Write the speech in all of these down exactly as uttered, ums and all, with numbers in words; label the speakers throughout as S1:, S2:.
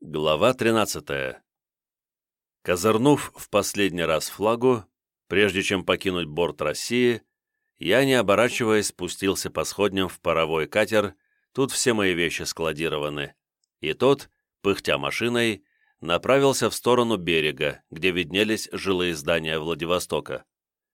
S1: Глава тринадцатая. Козырнув в последний раз флагу, прежде чем покинуть борт России, я, не оборачиваясь, спустился по сходням в паровой катер, тут все мои вещи складированы, и тот, пыхтя машиной, направился в сторону берега, где виднелись жилые здания Владивостока.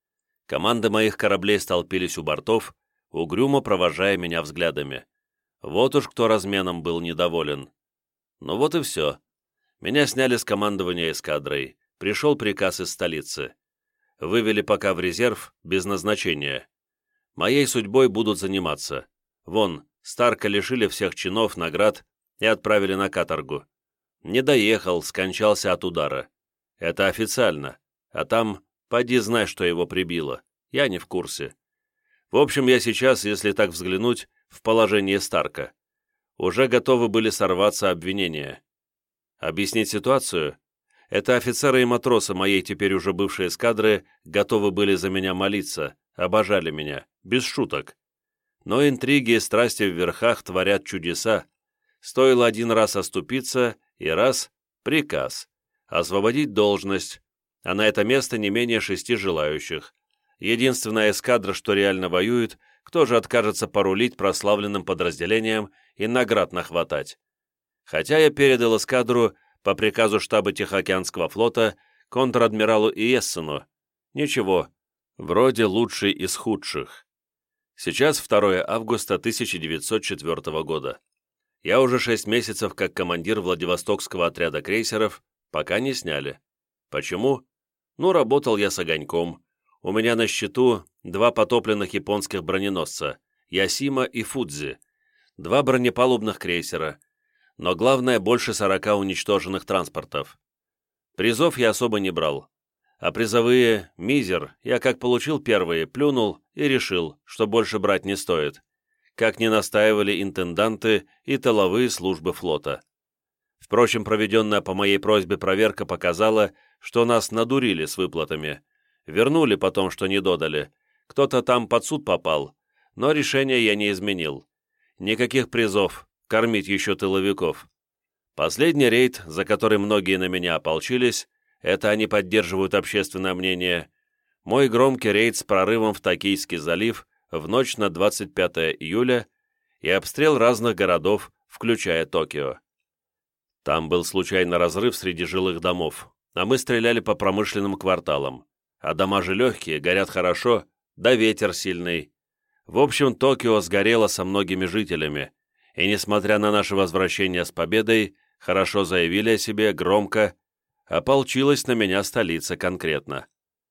S1: Команды моих кораблей столпились у бортов, угрюмо провожая меня взглядами. Вот уж кто разменом был недоволен. Ну вот и все. Меня сняли с командования эскадрой. Пришел приказ из столицы. Вывели пока в резерв, без назначения. Моей судьбой будут заниматься. Вон, Старка лишили всех чинов, наград и отправили на каторгу. Не доехал, скончался от удара. Это официально. А там, поди знай, что его прибило. Я не в курсе. В общем, я сейчас, если так взглянуть, в положении Старка. Уже готовы были сорваться обвинения. Объяснить ситуацию? Это офицеры и матросы моей теперь уже бывшей эскадры готовы были за меня молиться, обожали меня, без шуток. Но интриги и страсти в верхах творят чудеса. Стоило один раз оступиться, и раз — приказ. Освободить должность, а на это место не менее шести желающих. Единственная эскадра, что реально воюет, кто же откажется порулить прославленным подразделением и наград нахватать. Хотя я передал эскадру по приказу штаба Тихоокеанского флота контр-адмиралу Иессену. Ничего, вроде лучший из худших. Сейчас второе августа тысяча девятьсот четвёртого года. Я уже шесть месяцев как командир Владивостокского отряда крейсеров, пока не сняли. Почему? Ну, работал я с огоньком. У меня на счету два потопленных японских броненосца Ясима и Фудзи, два бронепалубных крейсера, но главное, больше сорока уничтоженных транспортов. Призов я особо не брал, а призовые мизер я как получил первые, плюнул и решил, что больше брать не стоит, как не настаивали интенданты и тыловые службы флота. Впрочем, проведенная по моей просьбе проверка показала, что нас надурили с выплатами. Вернули потом, что не додали. Кто-то там под суд попал, но решение я не изменил. Никаких призов, кормить еще тыловиков. Последний рейд, за который многие на меня ополчились, это они поддерживают общественное мнение, мой громкий рейд с прорывом в Токийский залив в ночь на двадцать пятое июля и обстрел разных городов, включая Токио. Там был случайно разрыв среди жилых домов, а мы стреляли по промышленным кварталам. А дома же легкие, горят хорошо, да ветер сильный. В общем, Токио сгорело со многими жителями, и, несмотря на наше возвращение с победой, хорошо заявили о себе, громко, ополчилась на меня столица конкретно.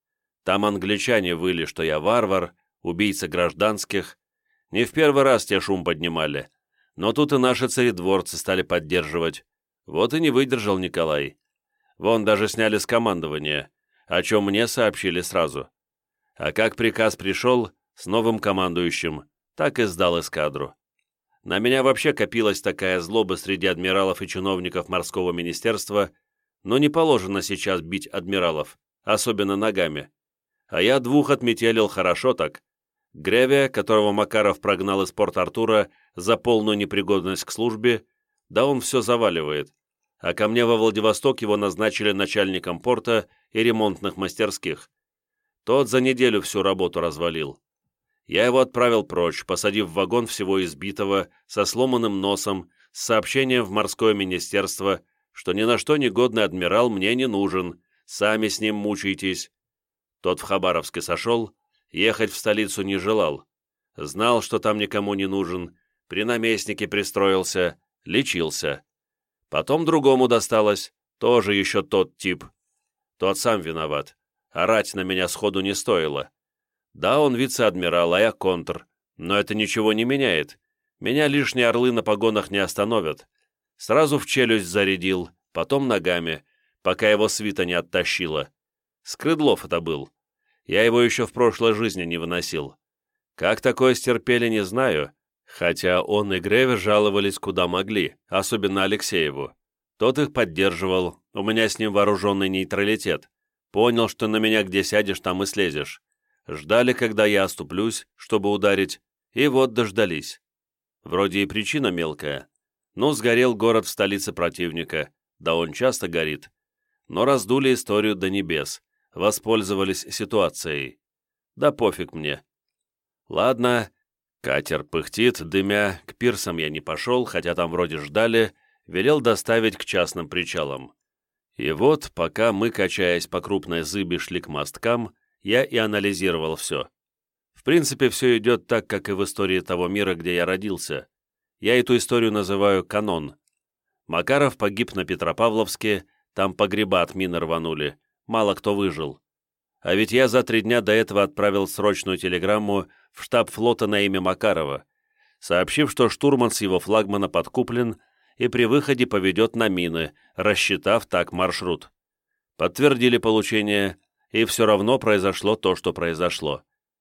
S1: Там англичане выли, что я варвар, убийца гражданских. Не в первый раз те шум поднимали, но тут и наши царедворцы стали поддерживать. Вот и не выдержал Николай. Вон даже сняли с командования, о чем мне сообщили сразу. А как приказ пришел, с новым командующим, так и сдал эскадру. На меня вообще копилась такая злоба среди адмиралов и чиновников морского министерства, но не положено сейчас бить адмиралов, особенно ногами. А я двух отметелил хорошо так. Гревия, которого Макаров прогнал из Порт-Артура за полную непригодность к службе, да он все заваливает. А ко мне во Владивосток его назначили начальником порта и ремонтных мастерских. Тот за неделю всю работу развалил. Я его отправил прочь, посадив в вагон всего избитого, со сломанным носом, с сообщением в морское министерство, что ни на что негодный адмирал мне не нужен, сами с ним мучаетесь. Тот в Хабаровске сошел, ехать в столицу не желал. Знал, что там никому не нужен, при наместнике пристроился, лечился. Потом другому досталось, тоже еще тот тип. Тот сам виноват. Орать на меня сходу не стоило. Да, он вице-адмирал, а я контр. Но это ничего не меняет. Меня лишние орлы на погонах не остановят. Сразу в челюсть зарядил, потом ногами, пока его свита не оттащила. Скрыдлов это был. Я его еще в прошлой жизни не выносил. Как такое стерпели, не знаю. Хотя он и Греве жаловались куда могли, особенно Алексееву. Тот их поддерживал, у меня с ним вооруженный нейтралитет. Понял, что на меня где сядешь, там и слезешь. Ждали, когда я оступлюсь, чтобы ударить, и вот дождались. Вроде и причина мелкая, но сгорел город в столице противника, да он часто горит, но раздули историю до небес, воспользовались ситуацией. Да пофиг мне. Ладно, катер пыхтит, дымя, к пирсам я не пошел, хотя там вроде ждали, велел доставить к частным причалам. И вот, пока мы, качаясь по крупной зыбе, шли к мосткам, я и анализировал все. В принципе, все идет так, как и в истории того мира, где я родился. Я эту историю называю канон. Макаров погиб на Петропавловске, там погреба от мины рванули, мало кто выжил. А ведь я за три дня до этого отправил срочную телеграмму в штаб флота на имя Макарова, сообщив, что штурман с его флагмана подкуплен и при выходе поведет на мины, рассчитав так маршрут. Подтвердили получение, и все равно произошло то, что произошло.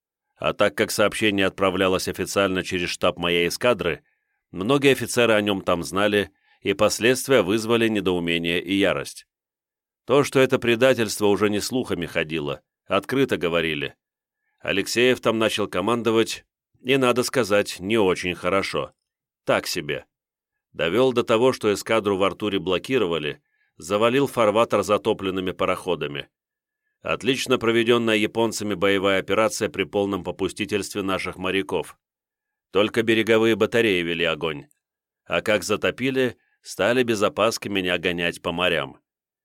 S1: А так как сообщение отправлялось официально через штаб моей эскадры, многие офицеры о нем там знали, и последствия вызвали недоумение и ярость. То, что это предательство, уже не слухами ходило, открыто говорили. Алексеев там начал командовать, и, надо сказать, не очень хорошо. Так себе. Довел до того, что эскадру в Артуре блокировали, завалил фарватер затопленными пароходами. Отлично проведенная японцами боевая операция при полном попустительстве наших моряков. Только береговые батареи вели огонь. А как затопили, стали без опаски меня гонять по морям.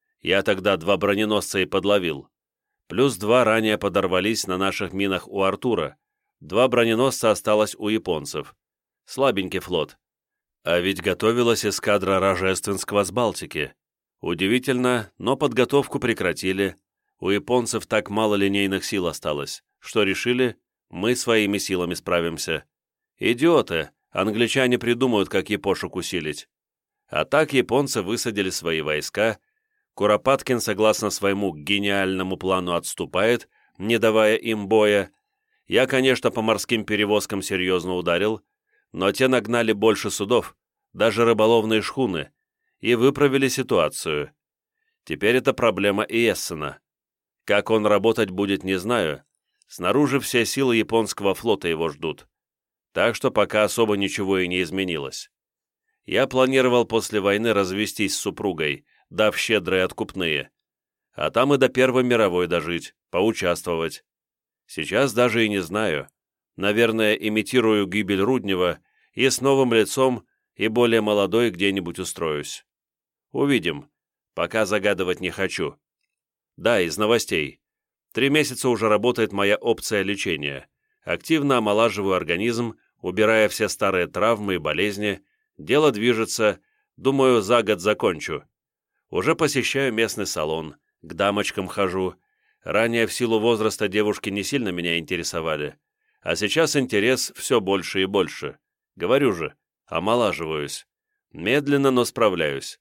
S1: Я тогда два броненосца и подловил. Плюс два ранее подорвались на наших минах у Артура. Два броненосца осталось у японцев. Слабенький флот. А ведь готовилась эскадра Рожественского с Балтики. Удивительно, но подготовку прекратили. У японцев так мало линейных сил осталось, что решили, мы своими силами справимся. Идиоты, англичане придумают, как япошек усилить. А так японцы высадили свои войска. Куропаткин, согласно своему гениальному плану, отступает, не давая им боя. Я, конечно, по морским перевозкам серьезно ударил, но те нагнали больше судов, даже рыболовные шхуны, и выправили ситуацию. Теперь это проблема и Эссена. Как он работать будет, не знаю. Снаружи все силы японского флота его ждут. Так что пока особо ничего и не изменилось. Я планировал после войны развестись с супругой, дав щедрые откупные. А там и до Первой мировой дожить, поучаствовать. Сейчас даже и не знаю. Наверное, имитирую гибель Руднева и с новым лицом и более молодой где-нибудь устроюсь. Увидим. Пока загадывать не хочу. Да, из новостей. Три месяца уже работает моя опция лечения. Активно омолаживаю организм, убирая все старые травмы и болезни. Дело движется. Думаю, за год закончу. Уже посещаю местный салон, к дамочкам хожу. Ранее в силу возраста девушки не сильно меня интересовали. А сейчас интерес все больше и больше. Говорю же, омолаживаюсь. Медленно, но справляюсь.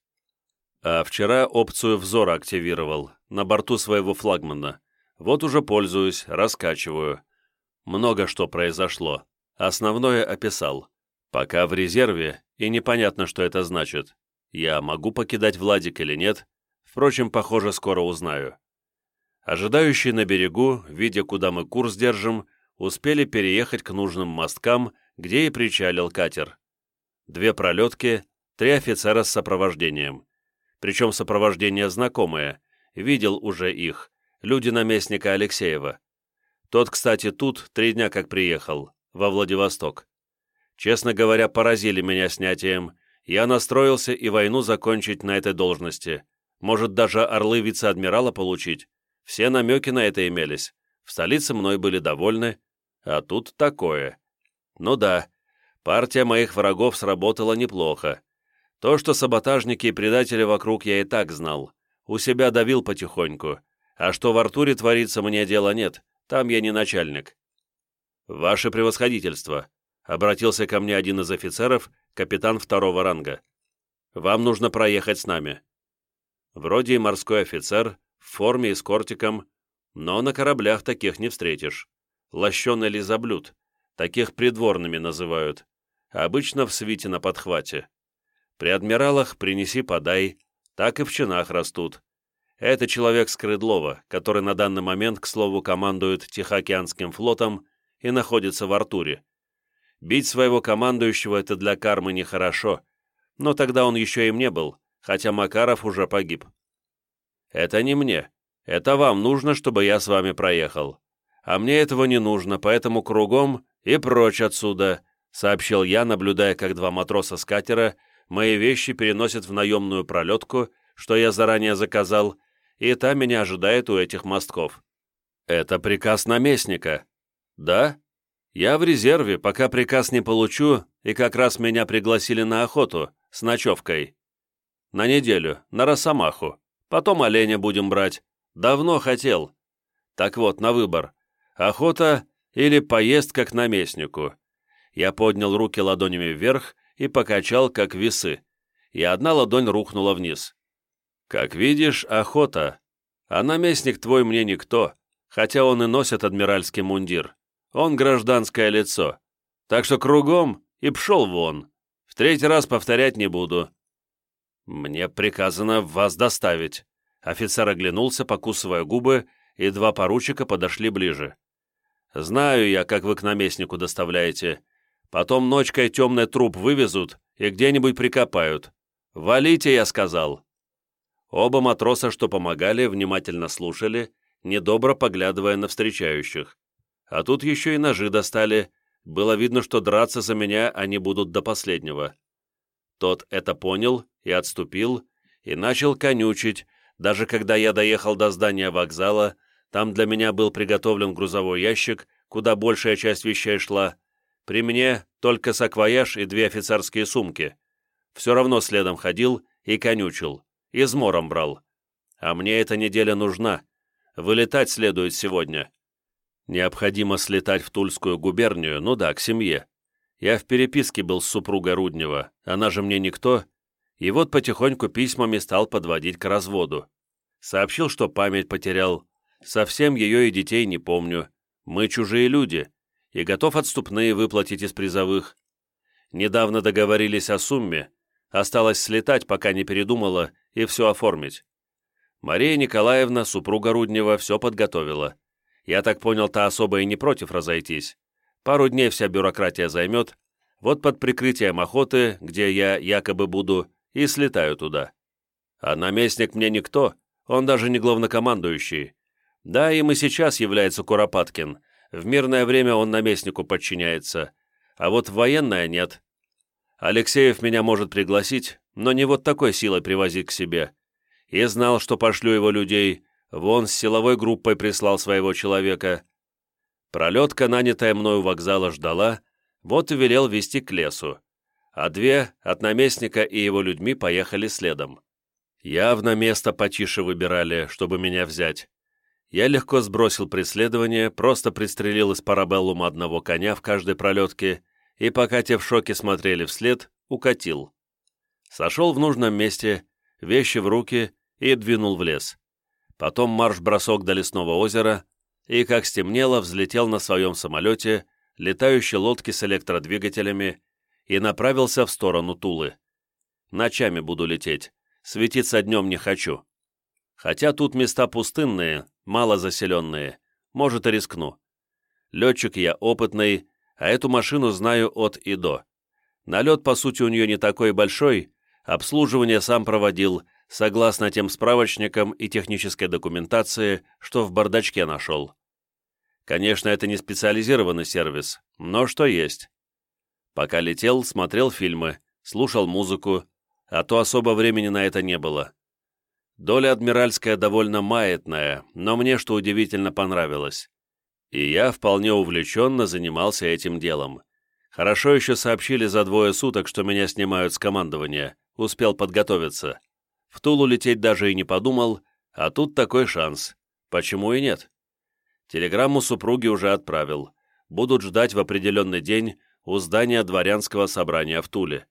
S1: А вчера опцию взора активировал, на борту своего флагмана. Вот уже пользуюсь, раскачиваю. Много что произошло. Основное описал. Пока в резерве, и непонятно, что это значит. Я могу покидать Владик или нет? Впрочем, похоже, скоро узнаю. Ожидающие на берегу, видя, куда мы курс держим, успели переехать к нужным мосткам, где и причалил катер. Две пролетки, три офицера с сопровождением. Причем сопровождение знакомое, видел уже их, люди наместника Алексеева. Тот, кстати, тут три дня как приехал, во Владивосток. Честно говоря, поразили меня снятием. Я настроился и войну закончить на этой должности. Может, даже орлы вице-адмирала получить. Все намеки на это имелись. В столице мной были довольны, а тут такое. Ну да, партия моих врагов сработала неплохо. То, что саботажники и предатели вокруг, я и так знал. У себя давил потихоньку. А что в Артуре творится, мне дела нет. Там я не начальник. «Ваше превосходительство», — обратился ко мне один из офицеров, капитан второго ранга. «Вам нужно проехать с нами». Вроде и морской офицер, в форме и с кортиком, но на кораблях таких не встретишь. Лощеный лизоблюд, таких придворными называют. Обычно в свите на подхвате. При адмиралах принеси-подай, так и в чинах растут. Это человек Скрыдлова, который на данный момент, к слову, командует Тихоокеанским флотом и находится в Артуре. Бить своего командующего — это для кармы нехорошо, но тогда он еще им не был, хотя Макаров уже погиб. Это не мне. Это вам нужно, чтобы я с вами проехал. А мне этого не нужно, поэтому кругом и прочь отсюда, сообщил я, наблюдая, как два матроса с катера мои вещи переносят в наемную пролетку, что я заранее заказал, и та меня ожидает у этих мостков. Это приказ наместника. Да? Я в резерве, пока приказ не получу, и как раз меня пригласили на охоту с ночевкой. На неделю, на Росомаху. Потом оленя будем брать. Давно хотел. Так вот, на выбор. Охота или поездка к наместнику. Я поднял руки ладонями вверх и покачал, как весы, и одна ладонь рухнула вниз. Как видишь, охота. А наместник твой мне никто, хотя он и носит адмиральский мундир. Он гражданское лицо. Так что кругом и пшел вон. В третий раз повторять не буду. Мне приказано вас доставить. Офицер оглянулся, покусывая губы, и два поручика подошли ближе. Знаю я, как вы к наместнику доставляете. Потом ночкой темный труп вывезут и где-нибудь прикопают. Валите, я сказал. Оба матроса, что помогали, внимательно слушали, недобро поглядывая на встречающих. А тут еще и ножи достали. Было видно, что драться за меня они будут до последнего. Тот это понял и отступил, и начал конючить. Даже когда я доехал до здания вокзала, там для меня был приготовлен грузовой ящик, куда большая часть вещей шла. При мне только саквояж и две офицерские сумки. Все равно следом ходил и конючил, измором брал. А мне эта неделя нужна. Вылетать следует сегодня. Необходимо слетать в Тульскую губернию, ну да, к семье. Я в переписке был с супругой Руднева, она же мне никто, и вот потихоньку письмами стал подводить к разводу. Сообщил, что память потерял, совсем ее и детей не помню, мы чужие люди, и готов отступные выплатить из призовых. Недавно договорились о сумме, осталось слетать, пока не передумала, и все оформить. Мария Николаевна, супруга Руднева, все подготовила. Я так понял, та особо и не против разойтись. Пару дней вся бюрократия займет, вот под прикрытием охоты, где я якобы буду, и слетаю туда. А наместник мне никто, он даже не главнокомандующий. Да, им и сейчас является Куропаткин, в мирное время он наместнику подчиняется, а вот в военное нет. Алексеев меня может пригласить, но не вот такой силой привозить к себе. И знал, что пошлю его людей, вон с силовой группой прислал своего человека. Пролетка, нанятая мною вокзала, ждала, вот и велел везти к лесу, а две от наместника и его людьми поехали следом. Явно место потише выбирали, чтобы меня взять. Я легко сбросил преследование, просто пристрелил из парабеллума одного коня в каждой пролетке и, пока те в шоке смотрели вслед, укатил. Сошел в нужном месте, вещи в руки и двинул в лес. Потом марш-бросок до лесного озера, и, как стемнело, взлетел на своем самолете, летающей лодке с электродвигателями, и направился в сторону Тулы. Ночами буду лететь, светиться днем не хочу. Хотя тут места пустынные, мало заселенные, может и рискну. Летчик я опытный, а эту машину знаю от и до. Налет, по сути, у нее не такой большой, обслуживание сам проводил, согласно тем справочникам и технической документации, что в бардачке нашел. Конечно, это не специализированный сервис, но что есть. Пока летел, смотрел фильмы, слушал музыку, а то особо времени на это не было. Доля адмиральская довольно маятная, но мне, что удивительно, понравилось. И я вполне увлеченно занимался этим делом. Хорошо еще сообщили за двое суток, что меня снимают с командования, успел подготовиться. В Тулу лететь даже и не подумал, а тут такой шанс. Почему и нет? Телеграмму супруги уже отправил. Будут ждать в определенный день у здания дворянского собрания в Туле.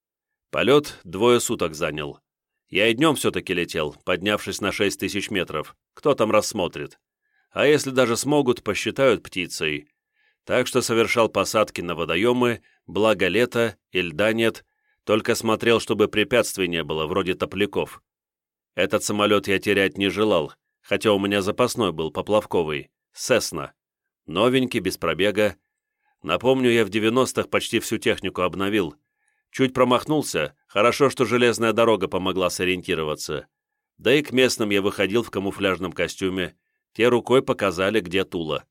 S1: Полет двое суток занял. Я и днем все-таки летел, поднявшись на шесть тысяч метров. Кто там рассмотрит? А если даже смогут, посчитают птицей. Так что совершал посадки на водоемы, благо лето и льда нет, только смотрел, чтобы препятствий не было, вроде топляков. Этот самолет я терять не желал, хотя у меня запасной был, поплавковый, Сесна. Новенький, без пробега. Напомню, я в девяностых почти всю технику обновил. Чуть промахнулся, хорошо, что железная дорога помогла сориентироваться. Да и к местным я выходил в камуфляжном костюме, те рукой показали, где Тула.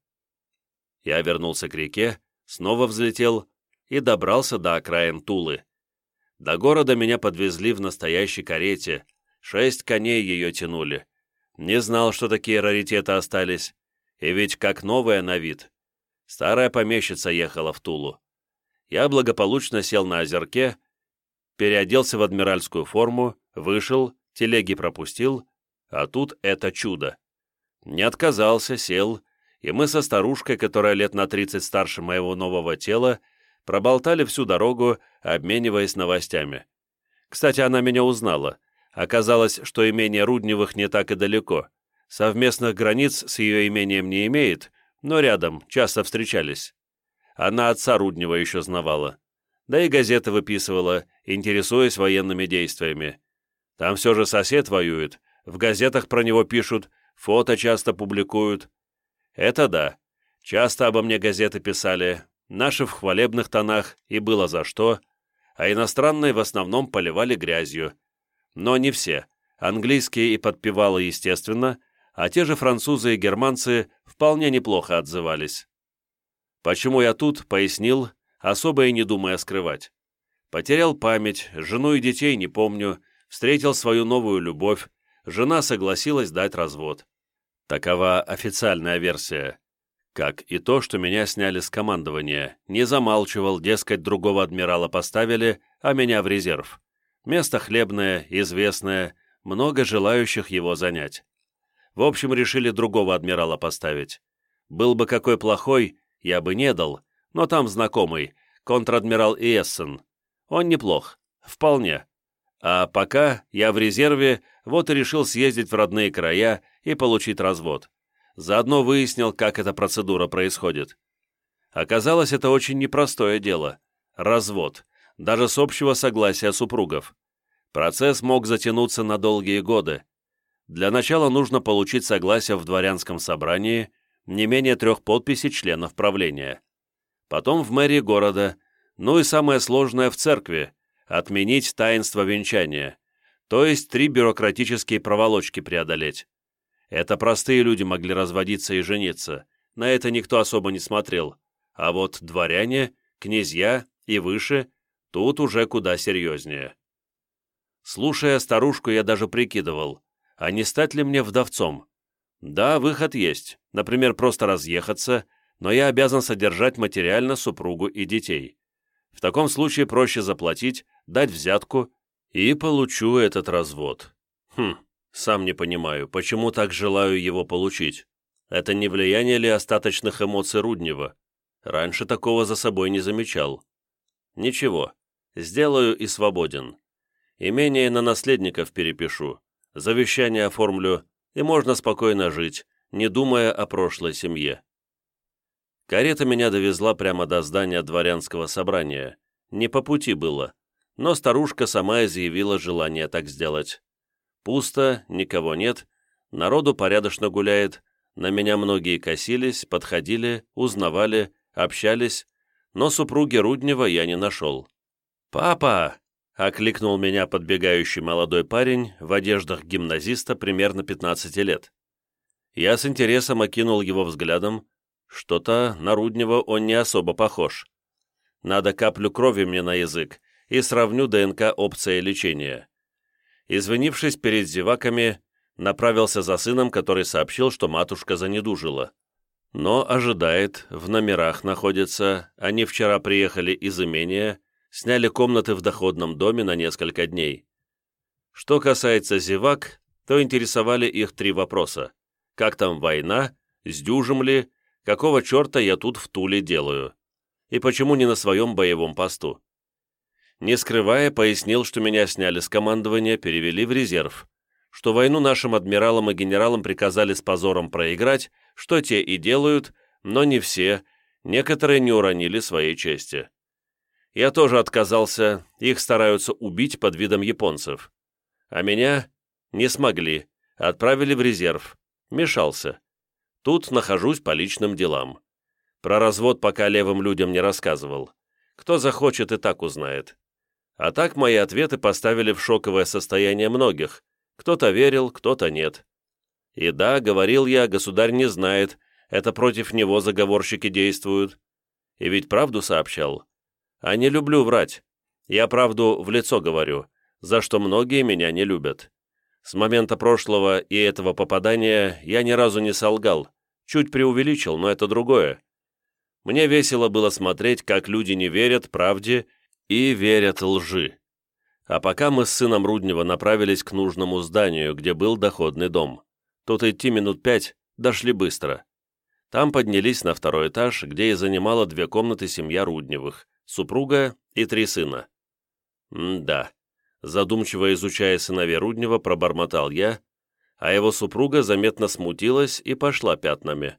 S1: Я вернулся к реке, снова взлетел и добрался до окраин Тулы. До города меня подвезли в настоящей карете, шесть коней ее тянули. Не знал, что такие раритеты остались, и ведь как новая на вид. Старая помещица ехала в Тулу. Я благополучно сел на озерке, переоделся в адмиральскую форму, вышел, телеги пропустил, а тут это чудо. Не отказался, сел, и мы со старушкой, которая лет на тридцать старше моего нового тела, проболтали всю дорогу, обмениваясь новостями. Кстати, она меня узнала. Оказалось, что имение Рудневых не так и далеко. Совместных границ с ее имением не имеет, но рядом, часто встречались. Она отца Руднева еще знавала. Да и газеты выписывала, интересуясь военными действиями. Там все же сосед воюет, в газетах про него пишут, фото часто публикуют. Это да, часто обо мне газеты писали, наши в хвалебных тонах, и было за что, а иностранные в основном поливали грязью. Но не все, английские и подпевалы, естественно, а те же французы и германцы вполне неплохо отзывались. Почему я тут, пояснил, особо и не думая скрывать. Потерял память, жену и детей не помню, встретил свою новую любовь, жена согласилась дать развод. Такова официальная версия. Как и то, что меня сняли с командования, не замалчивал, дескать, другого адмирала поставили, а меня в резерв. Место хлебное, известное, много желающих его занять. В общем, решили другого адмирала поставить. Был бы какой плохой, я бы не дал, но там знакомый, контр-адмирал Иессен. Он неплох, вполне. А пока я в резерве, вот и решил съездить в родные края и получить развод. Заодно выяснил, как эта процедура происходит. Оказалось, это очень непростое дело. Развод, даже с общего согласия супругов. Процесс мог затянуться на долгие годы. Для начала нужно получить согласие в дворянском собрании, не менее трех подписей членов правления. Потом в мэрии города, ну и самое сложное в церкви – отменить таинство венчания, то есть три бюрократические проволочки преодолеть. Это простые люди могли разводиться и жениться, на это никто особо не смотрел, а вот дворяне, князья и выше – тут уже куда серьезнее. Слушая старушку, я даже прикидывал, а не стать ли мне вдовцом? Да, выход есть, например, просто разъехаться, но я обязан содержать материально супругу и детей. В таком случае проще заплатить, дать взятку, и получу этот развод. Хм, сам не понимаю, почему так желаю его получить. Это не влияние ли остаточных эмоций Руднева? Раньше такого за собой не замечал. Ничего, сделаю и свободен. Имение на наследников перепишу, завещание оформлю, и можно спокойно жить, не думая о прошлой семье. Карета меня довезла прямо до здания дворянского собрания. Не по пути было, но старушка сама изъявила желание так сделать. Пусто, никого нет, народу порядочно гуляет, на меня многие косились, подходили, узнавали, общались, но супруги Руднева я не нашел. «Папа!» — окликнул меня подбегающий молодой парень в одеждах гимназиста примерно пятнадцати лет. Я с интересом окинул его взглядом. Что-то на Руднева он не особо похож. Надо каплю крови мне на язык и сравню ДНК опция лечения. Извинившись перед зеваками, направился за сыном, который сообщил, что матушка занедужила. Но ожидает, в номерах находится, они вчера приехали из имения, сняли комнаты в доходном доме на несколько дней. Что касается зевак, то интересовали их три вопроса. Как там война, сдюжим ли, какого черта я тут в Туле делаю? И почему не на своем боевом посту? Не скрывая, пояснил, что меня сняли с командования, перевели в резерв, что войну нашим адмиралам и генералам приказали с позором проиграть, что те и делают, но не все, некоторые не уронили своей чести. Я тоже отказался, их стараются убить под видом японцев. А меня не смогли, отправили в резерв, мешался. Тут нахожусь по личным делам. Про развод пока левым людям не рассказывал. Кто захочет, и так узнает. А так мои ответы поставили в шоковое состояние многих. Кто-то верил, кто-то нет. И да, говорил я, государь не знает, это против него заговорщики действуют. И ведь правду сообщал. А не люблю врать. Я правду в лицо говорю, за что многие меня не любят. С момента прошлого и этого попадания я ни разу не солгал. Чуть преувеличил, но это другое. Мне весело было смотреть, как люди не верят правде и верят лжи. А пока мы с сыном Руднева направились к нужному зданию, где был доходный дом. Тут идти минут пять, дошли быстро. Там поднялись на второй этаж, где и занимала две комнаты семья Рудневых, супруга и три сына. М-да, задумчиво изучая сыновей Руднева, пробормотал я, а его супруга заметно смутилась и пошла пятнами.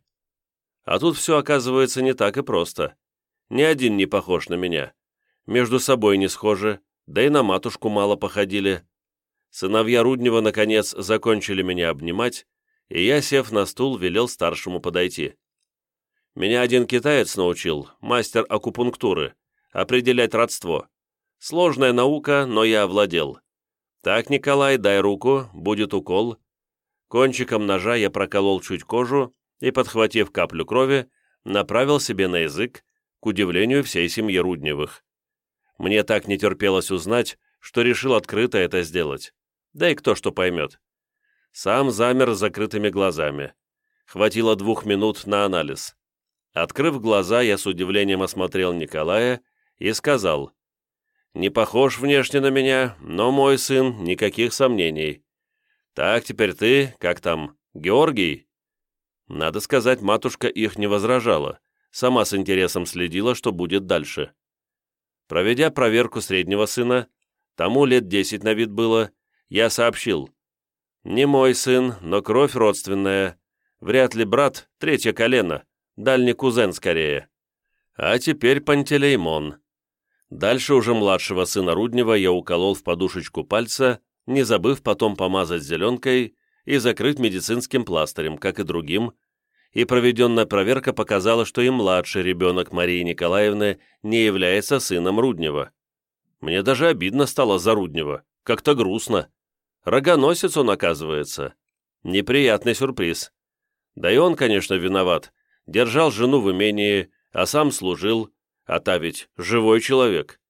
S1: А тут все оказывается не так и просто. Ни один не похож на меня. Между собой не схожи, да и на матушку мало походили. Сыновья Руднева, наконец, закончили меня обнимать, и я, сев на стул, велел старшему подойти. Меня один китаец научил, мастер акупунктуры, определять родство. Сложная наука, но я овладел. Так, Николай, дай руку, будет укол. Кончиком ножа я проколол чуть кожу и, подхватив каплю крови, направил себе на язык, к удивлению всей семьи Рудневых. Мне так не терпелось узнать, что решил открыто это сделать. Да и кто что поймет. Сам замер с закрытыми глазами. Хватило двух минут на анализ. Открыв глаза, я с удивлением осмотрел Николая и сказал: «Не похож внешне на меня, но мой сын, никаких сомнений. Так, теперь ты, как там, Георгий?» Надо сказать, матушка их не возражала, сама с интересом следила, что будет дальше. Проведя проверку среднего сына, тому лет десять на вид было, я сообщил: «Не мой сын, но кровь родственная. Вряд ли брат, третье колено, дальний кузен скорее. А теперь Пантелеймон». Дальше уже младшего сына Руднева я уколол в подушечку пальца, не забыв потом помазать зеленкой и закрыть медицинским пластырем, как и другим, и проведенная проверка показала, что и младший ребенок Марии Николаевны не является сыном Руднева. Мне даже обидно стало за Руднева, как-то грустно. Рогоносец он, оказывается. Неприятный сюрприз. Да и он, конечно, виноват. Держал жену в имении, а сам служил, а та ведь живой человек.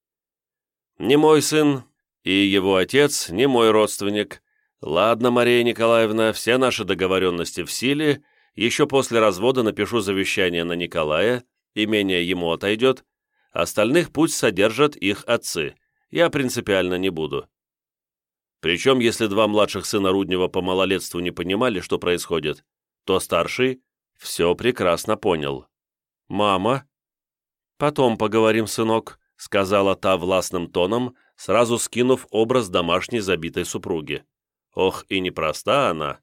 S1: Не мой сын, и его отец не мой родственник. Ладно, Мария Николаевна, все наши договоренности в силе, еще после развода напишу завещание на Николая, имение ему отойдет, остальных пусть содержат их отцы, я принципиально не буду. Причем, если два младших сына Руднева по малолетству не понимали, что происходит, то старший все прекрасно понял. «Мама?» «Потом поговорим, сынок», — сказала та властным тоном, сразу скинув образ домашней забитой супруги. Ох, и непроста она.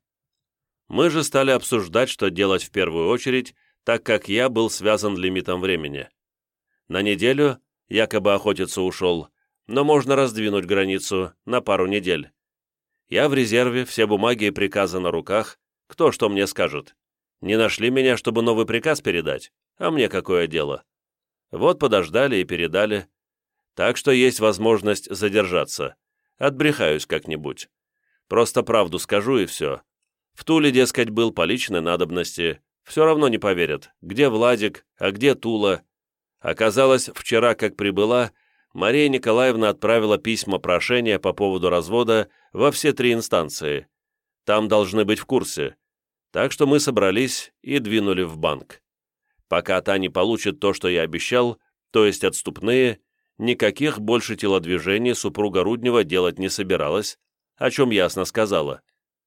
S1: Мы же стали обсуждать, что делать в первую очередь, так как я был связан лимитом времени. На неделю якобы охотиться ушел, но можно раздвинуть границу на пару недель. Я в резерве, все бумаги и приказы на руках, кто что мне скажет. Не нашли меня, чтобы новый приказ передать, а мне какое дело? Вот подождали и передали. Так что есть возможность задержаться. Отбрехаюсь как-нибудь. Просто правду скажу и все. В Туле, дескать, был по личной надобности. Все равно не поверят, где Владик, а где Тула. Оказалось, вчера, как прибыла, Мария Николаевна отправила письма прошения по поводу развода во все три инстанции. Там должны быть в курсе. Так что мы собрались и двинули в банк. Пока та не получит то, что я обещал, то есть отступные, никаких больше телодвижений супруга Руднева делать не собиралась, о чем ясно сказала.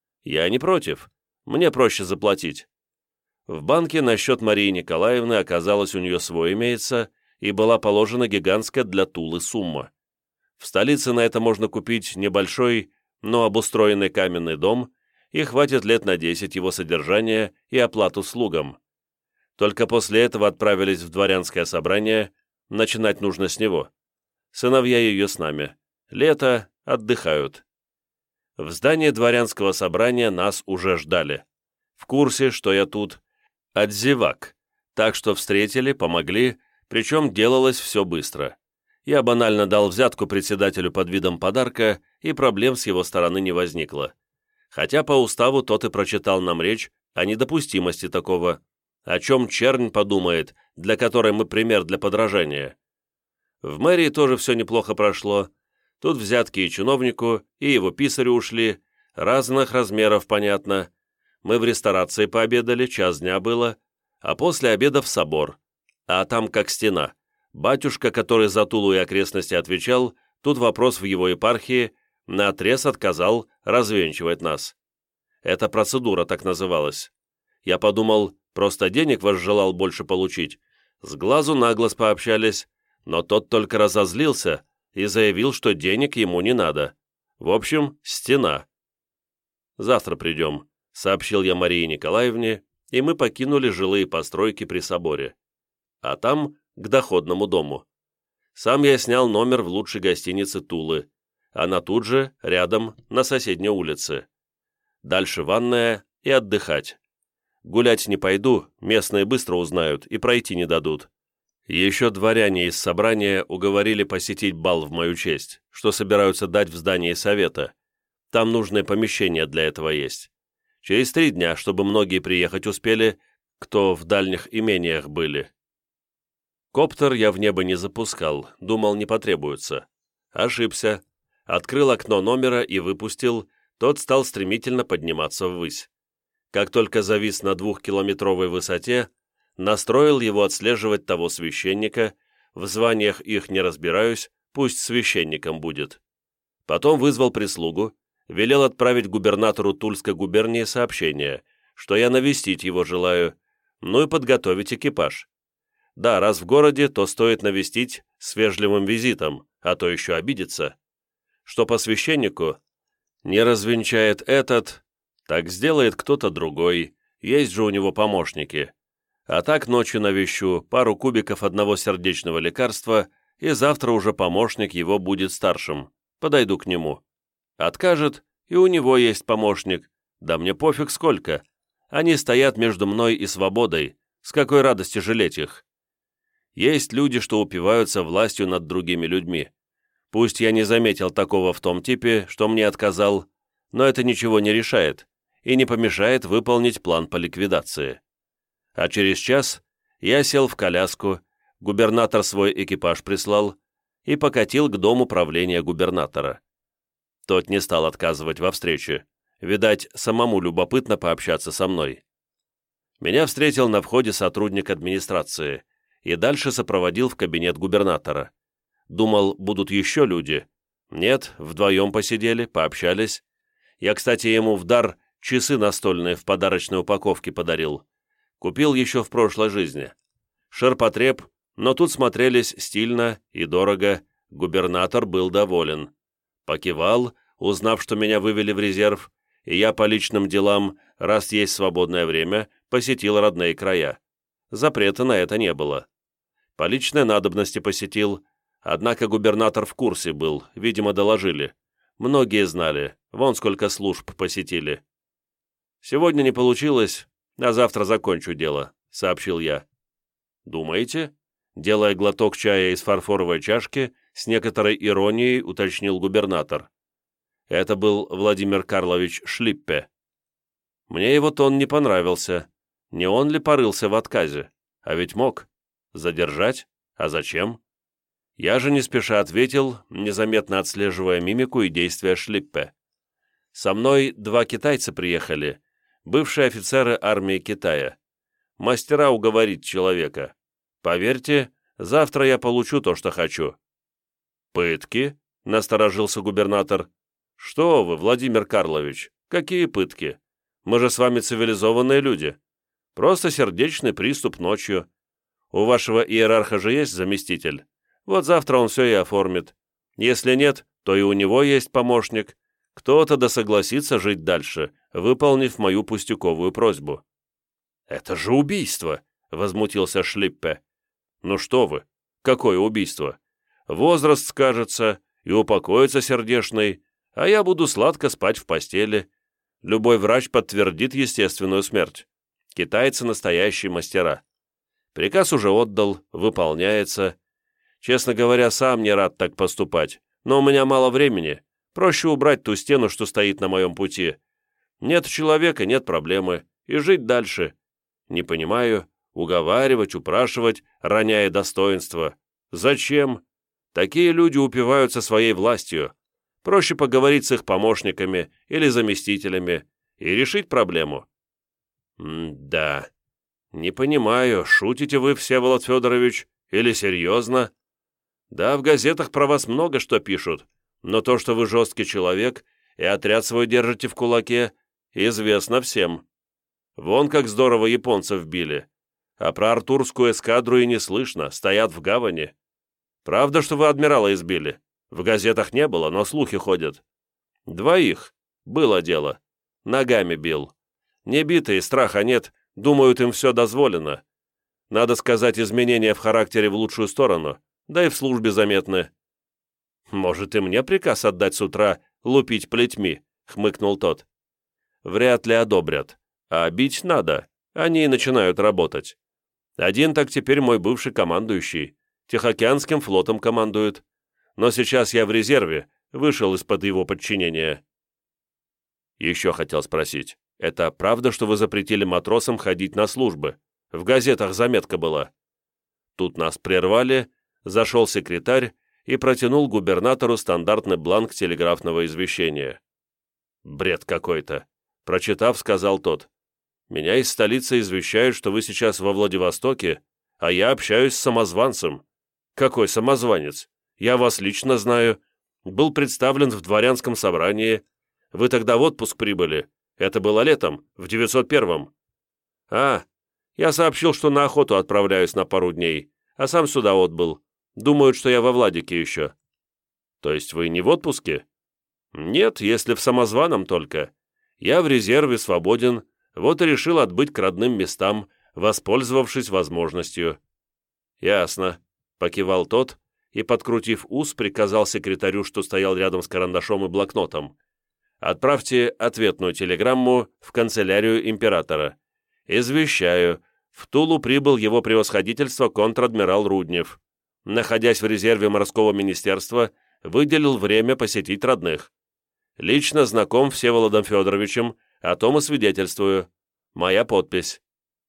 S1: Я не против, мне проще заплатить. В банке на счет Марии Николаевны оказалось, у нее свой имеется, и была положена гигантская для Тулы сумма. В столице на это можно купить небольшой, но обустроенный каменный дом, и хватит лет на десять его содержания и оплату слугам. Только после этого отправились в дворянское собрание, начинать нужно с него. Сыновья ее с нами. Лето, отдыхают. В здании дворянского собрания нас уже ждали. В курсе, что я тут. От зевак. Так что встретили, помогли, причем делалось все быстро. Я банально дал взятку председателю под видом подарка, и проблем с его стороны не возникло. Хотя по уставу тот и прочитал нам речь о недопустимости такого, о чем чернь подумает, для которой мы пример для подражания. В мэрии тоже все неплохо прошло. Тут взятки и чиновнику, и его писарю ушли, разных размеров, понятно. Мы в ресторации пообедали, час дня было, а после обеда в собор. А там как стена. Батюшка, который за Тулу и окрестности отвечал, тут вопрос в его епархии, наотрез отказал развенчивать нас. Эта процедура так называлась. Я подумал, просто денег возжелал больше получить. С глазу на глаз пообщались, но тот только разозлился и заявил, что денег ему не надо. В общем, стена. «Завтра придем», — сообщил я Марии Николаевне, и мы покинули жилые постройки при соборе. А там к доходному дому. Сам я снял номер в лучшей гостинице Тулы. Она тут же, рядом, на соседней улице. Дальше ванная и отдыхать. Гулять не пойду, местные быстро узнают и пройти не дадут. Еще дворяне из собрания уговорили посетить бал в мою честь, что собираются дать в здании совета. Там нужное помещение для этого есть. Через три дня, чтобы многие приехать успели, кто в дальних имениях были. Коптер я в небо не запускал, думал, не потребуется. Ошибся. Открыл окно номера и выпустил, тот стал стремительно подниматься ввысь. Как только завис на двухкилометровой высоте, настроил его отслеживать того священника, в званиях их не разбираюсь, пусть священником будет. Потом вызвал прислугу, велел отправить губернатору Тульской губернии сообщение, что я навестить его желаю, ну и подготовить экипаж. Да, раз в городе, то стоит навестить с вежливым визитом, а то еще обидится. Что по священнику, не развенчает этот, так сделает кто-то другой, есть же у него помощники. А так ночью навещу пару кубиков одного сердечного лекарства, и завтра уже помощник его будет старшим. Подойду к нему. Откажет, и у него есть помощник. Да мне пофиг сколько. Они стоят между мной и свободой. С какой радости жалеть их? Есть люди, что упиваются властью над другими людьми. Пусть я не заметил такого в том типе, что мне отказал, но это ничего не решает и не помешает выполнить план по ликвидации. А через час я сел в коляску, губернатор свой экипаж прислал и покатил к дому правления губернатора. Тот не стал отказывать во встрече, видать, самому любопытно пообщаться со мной. Меня встретил на входе сотрудник администрации и дальше сопроводил в кабинет губернатора. Думал, будут еще люди. Нет, вдвоем посидели, пообщались. Я, кстати, ему в дар часы настольные в подарочной упаковке подарил. Купил еще в прошлой жизни. Ширпотреб, но тут смотрелись стильно и дорого. Губернатор был доволен. Покивал, узнав, что меня вывели в резерв, и я по личным делам, раз есть свободное время, посетил родные края. Запрета на это не было. По личной надобности посетил, однако губернатор в курсе был, видимо, доложили. Многие знали, вон сколько служб посетили. «Сегодня не получилось, а завтра закончу дело», — сообщил я. «Думаете?» — делая глоток чая из фарфоровой чашки, с некоторой иронией уточнил губернатор. Это был Владимир Карлович Шлиппе. Мне его тон не понравился. Не он ли порылся в отказе? А ведь мог. Задержать? А зачем? Я же не спеша ответил, незаметно отслеживая мимику и действия Шлиппе. Со мной два китайца приехали, бывшие офицеры армии Китая. Мастера уговорить человека. Поверьте, завтра я получу то, что хочу. «Пытки?» — насторожился губернатор. «Что вы, Владимир Карлович, какие пытки? Мы же с вами цивилизованные люди. Просто сердечный приступ ночью. У вашего иерарха же есть заместитель? Вот завтра он все и оформит. Если нет, то и у него есть помощник. Кто-то да согласится жить дальше, выполнив мою пустяковую просьбу». «Это же убийство!» — возмутился Шлиппе. «Ну что вы, какое убийство? Возраст скажется, и упокоится сердечный, а я буду сладко спать в постели. Любой врач подтвердит естественную смерть. Китайцы настоящие мастера. Приказ уже отдал, выполняется. Честно говоря, сам не рад так поступать, но у меня мало времени. Проще убрать ту стену, что стоит на моем пути. Нет человека, нет проблемы, и жить дальше. Не понимаю, уговаривать, упрашивать, роняя достоинство. Зачем? Такие люди упиваются своей властью. Проще поговорить с их помощниками или заместителями и решить проблему. М-да. Не понимаю, шутите вы, Всеволод Федорович, или серьезно? Да, в газетах про вас много что пишут, но то, что вы жесткий человек и отряд свой держите в кулаке, известно всем. Вон как здорово японцев били. А про артурскую эскадру и не слышно, стоят в гавани. Правда, что вы адмирала избили? В газетах не было, но слухи ходят. Двоих. Было дело. Ногами бил. Не битые, страха нет, думают, им все дозволено. Надо сказать, изменения в характере в лучшую сторону, да и в службе заметны. «Может, и мне приказ отдать с утра лупить плетьми?» — хмыкнул тот. «Вряд ли одобрят. А бить надо. Они и начинают работать. Один так теперь мой бывший командующий. Тихоокеанским флотом командует. Но сейчас я в резерве, вышел из-под его подчинения». Еще хотел спросить, это правда, что вы запретили матросам ходить на службы? В газетах заметка была. Тут нас прервали, зашел секретарь и протянул губернатору стандартный бланк телеграфного извещения. «Бред какой-то», — прочитав, сказал тот. «Меня из столицы извещают, что вы сейчас во Владивостоке, а я общаюсь с самозванцем». «Какой самозванец? Я вас лично знаю. Был представлен в дворянском собрании. Вы тогда в отпуск прибыли. Это было летом, в девятьсот первом. «А, я сообщил, что на охоту отправляюсь на пару дней, а сам сюда отбыл. Думают, что я во Владике еще». «То есть вы не в отпуске?» «Нет, если в самозваном только. Я в резерве свободен, вот и решил отбыть к родным местам, воспользовавшись возможностью». «Ясно», — покивал тот и, подкрутив ус, приказал секретарю, что стоял рядом с карандашом и блокнотом. «Отправьте ответную телеграмму в канцелярию императора. Извещаю, в Тулу прибыл его превосходительство контр-адмирал Руднев. Находясь в резерве морского министерства, выделил время посетить родных. Лично знаком Всеволодом Федоровичем, о том и свидетельствую. Моя подпись».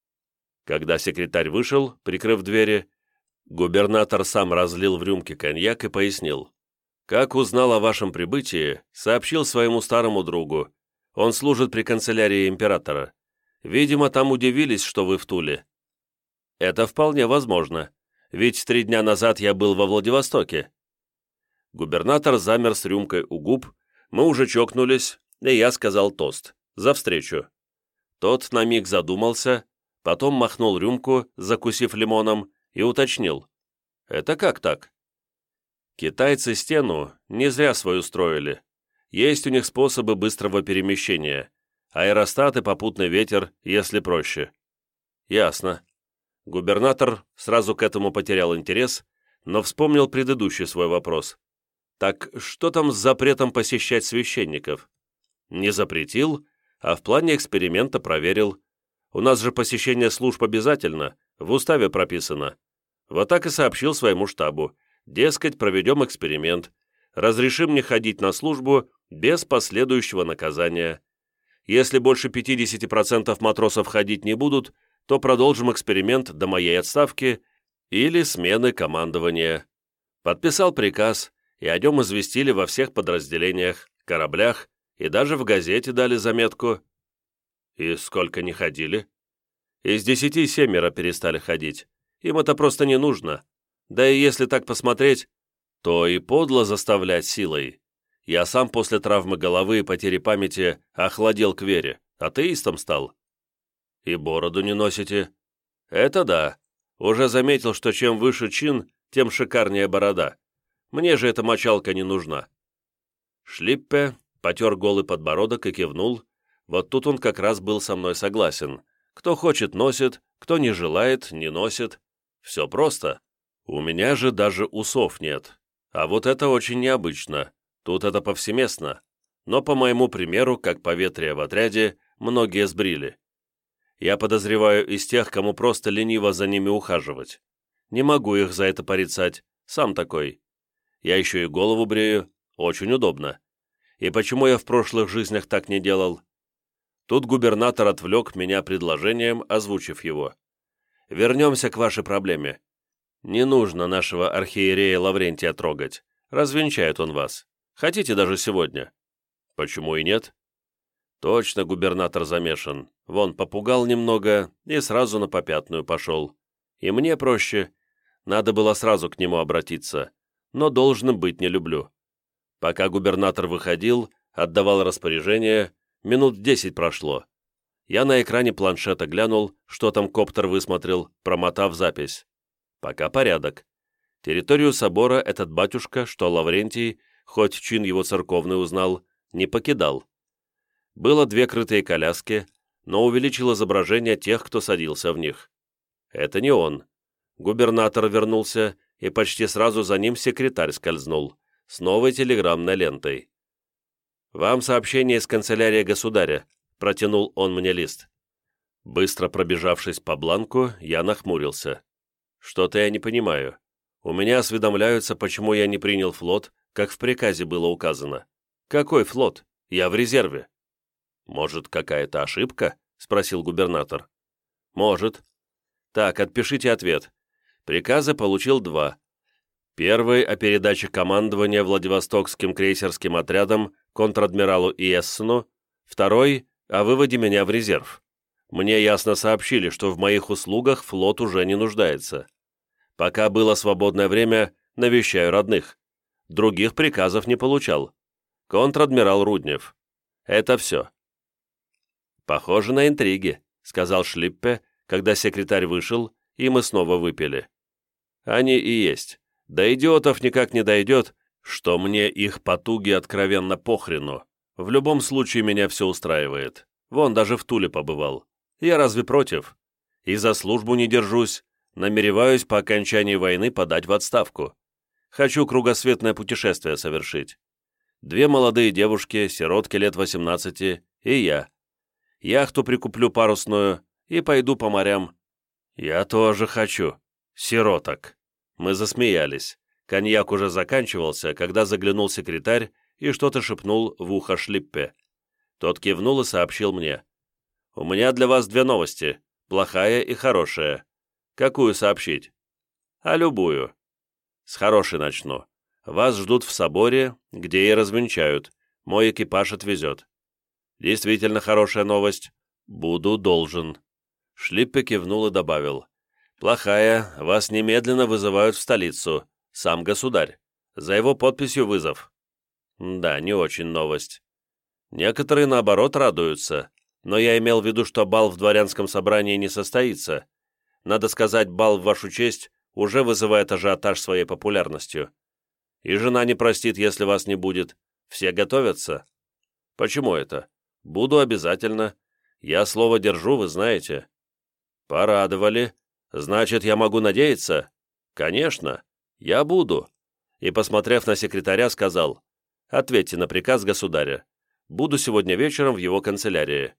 S1: Когда секретарь вышел, прикрыв двери, губернатор сам разлил в рюмки коньяк и пояснил. «Как узнал о вашем прибытии, сообщил своему старому другу. Он служит при канцелярии императора. Видимо, там удивились, что вы в Туле». «Это вполне возможно, ведь три дня назад я был во Владивостоке». Губернатор замер с рюмкой у губ, мы уже чокнулись, и я сказал тост. За встречу. Тот на миг задумался, потом махнул рюмку, закусив лимоном, и уточнил. «Это как так?» «Китайцы стену не зря свою строили. Есть у них способы быстрого перемещения. Аэростат и попутный ветер, если проще». «Ясно». Губернатор сразу к этому потерял интерес, но вспомнил предыдущий свой вопрос. «Так что там с запретом посещать священников?» «Не запретил, а в плане эксперимента проверил. У нас же посещение служб обязательно, в уставе прописано. Вот так и сообщил своему штабу. Дескать, проведем эксперимент. Разрешим мне ходить на службу без последующего наказания. Если больше пятьдесят процентов матросов ходить не будут, то продолжим эксперимент до моей отставки или смены командования». Подписал приказ, и о нем известили во всех подразделениях, кораблях, и даже в газете дали заметку. «И сколько не ходили?» «Из десяти семеро перестали ходить. Им это просто не нужно. Да и если так посмотреть, то и подло заставлять силой. Я сам после травмы головы и потери памяти охладел к вере, атеистом стал». «И бороду не носите?» «Это да. Уже заметил, что чем выше чин, тем шикарнее борода. Мне же эта мочалка не нужна». Шлиппе потер голый подбородок и кивнул. Вот тут он как раз был со мной согласен. Кто хочет, носит, кто не желает, не носит. Все просто. У меня же даже усов нет. А вот это очень необычно. Тут это повсеместно. Но, по моему примеру, как поветрие в отряде, многие сбрили. Я подозреваю из тех, кому просто лениво за ними ухаживать. Не могу их за это порицать. Сам такой. Я еще и голову брею. Очень удобно. И почему я в прошлых жизнях так не делал? Тут губернатор отвлек меня предложением, озвучив его. Вернемся к вашей проблеме. Не нужно нашего архиерея Лаврентия трогать. Развенчает он вас. Хотите даже сегодня? Почему и нет? Точно губернатор замешан. Вон, попугал немного и сразу на попятную пошел. И мне проще. Надо было сразу к нему обратиться. Но должным быть не люблю. Пока губернатор выходил, отдавал распоряжение, минут десять прошло. Я на экране планшета глянул, что там коптер высмотрел, промотав запись. Пока порядок. Территорию собора этот батюшка, что Лаврентий, хоть чин его церковный узнал, не покидал. Было две крытые коляски, но увеличил изображение тех, кто садился в них. Это не он. Губернатор вернулся, и почти сразу за ним секретарь скользнул, с новой телеграммной лентой. «Вам сообщение из канцелярии государя», — протянул он мне лист. Быстро пробежавшись по бланку, я нахмурился. «Что-то я не понимаю. У меня осведомляются, почему я не принял флот, как в приказе было указано. Какой флот? Я в резерве». «Может, какая-то ошибка?» — спросил губернатор. «Может. Так, отпишите ответ. Приказы получил два. Первый о передаче командования Владивостокским крейсерским отрядом контр-адмиралу Иессену, второй — о выводе меня в резерв. Мне ясно сообщили, что в моих услугах флот уже не нуждается. Пока было свободное время, навещаю родных. Других приказов не получал. Контр-адмирал Руднев. Это все». «Похоже на интриги», — сказал Шлиппе, когда секретарь вышел, и мы снова выпили. «Они и есть. До идиотов никак не дойдет, что мне их потуги откровенно похрену. В любом случае меня все устраивает. Вон, даже в Туле побывал. Я разве против? И за службу не держусь. Намереваюсь по окончании войны подать в отставку. Хочу кругосветное путешествие совершить. Две молодые девушки, сиротки лет восемнадцати, и я. Яхту прикуплю парусную и пойду по морям. Я тоже хочу. Сироток». Мы засмеялись. Коньяк уже заканчивался, когда заглянул секретарь и что-то шепнул в ухо Шлиппе. Тот кивнул и сообщил мне. «У меня для вас две новости, плохая и хорошая. Какую сообщить?» «А любую». «С хорошей начну. Вас ждут в соборе, где и развенчают. Мой экипаж отвезет». «Действительно хорошая новость. Буду должен». Шлиппе кивнул и добавил. «Плохая, вас немедленно вызывают в столицу. Сам государь. За его подписью вызов». Да, не очень новость. Некоторые, наоборот, радуются. Но я имел в виду, что бал в дворянском собрании не состоится. Надо сказать, бал в вашу честь уже вызывает ажиотаж своей популярностью. И жена не простит, если вас не будет. Все готовятся. Почему это? Буду обязательно. Я слово держу, вы знаете. Порадовали. Значит, я могу надеяться? Конечно. Я буду. И, посмотрев на секретаря, сказал: «Ответьте на приказ государя. Буду сегодня вечером в его канцелярии».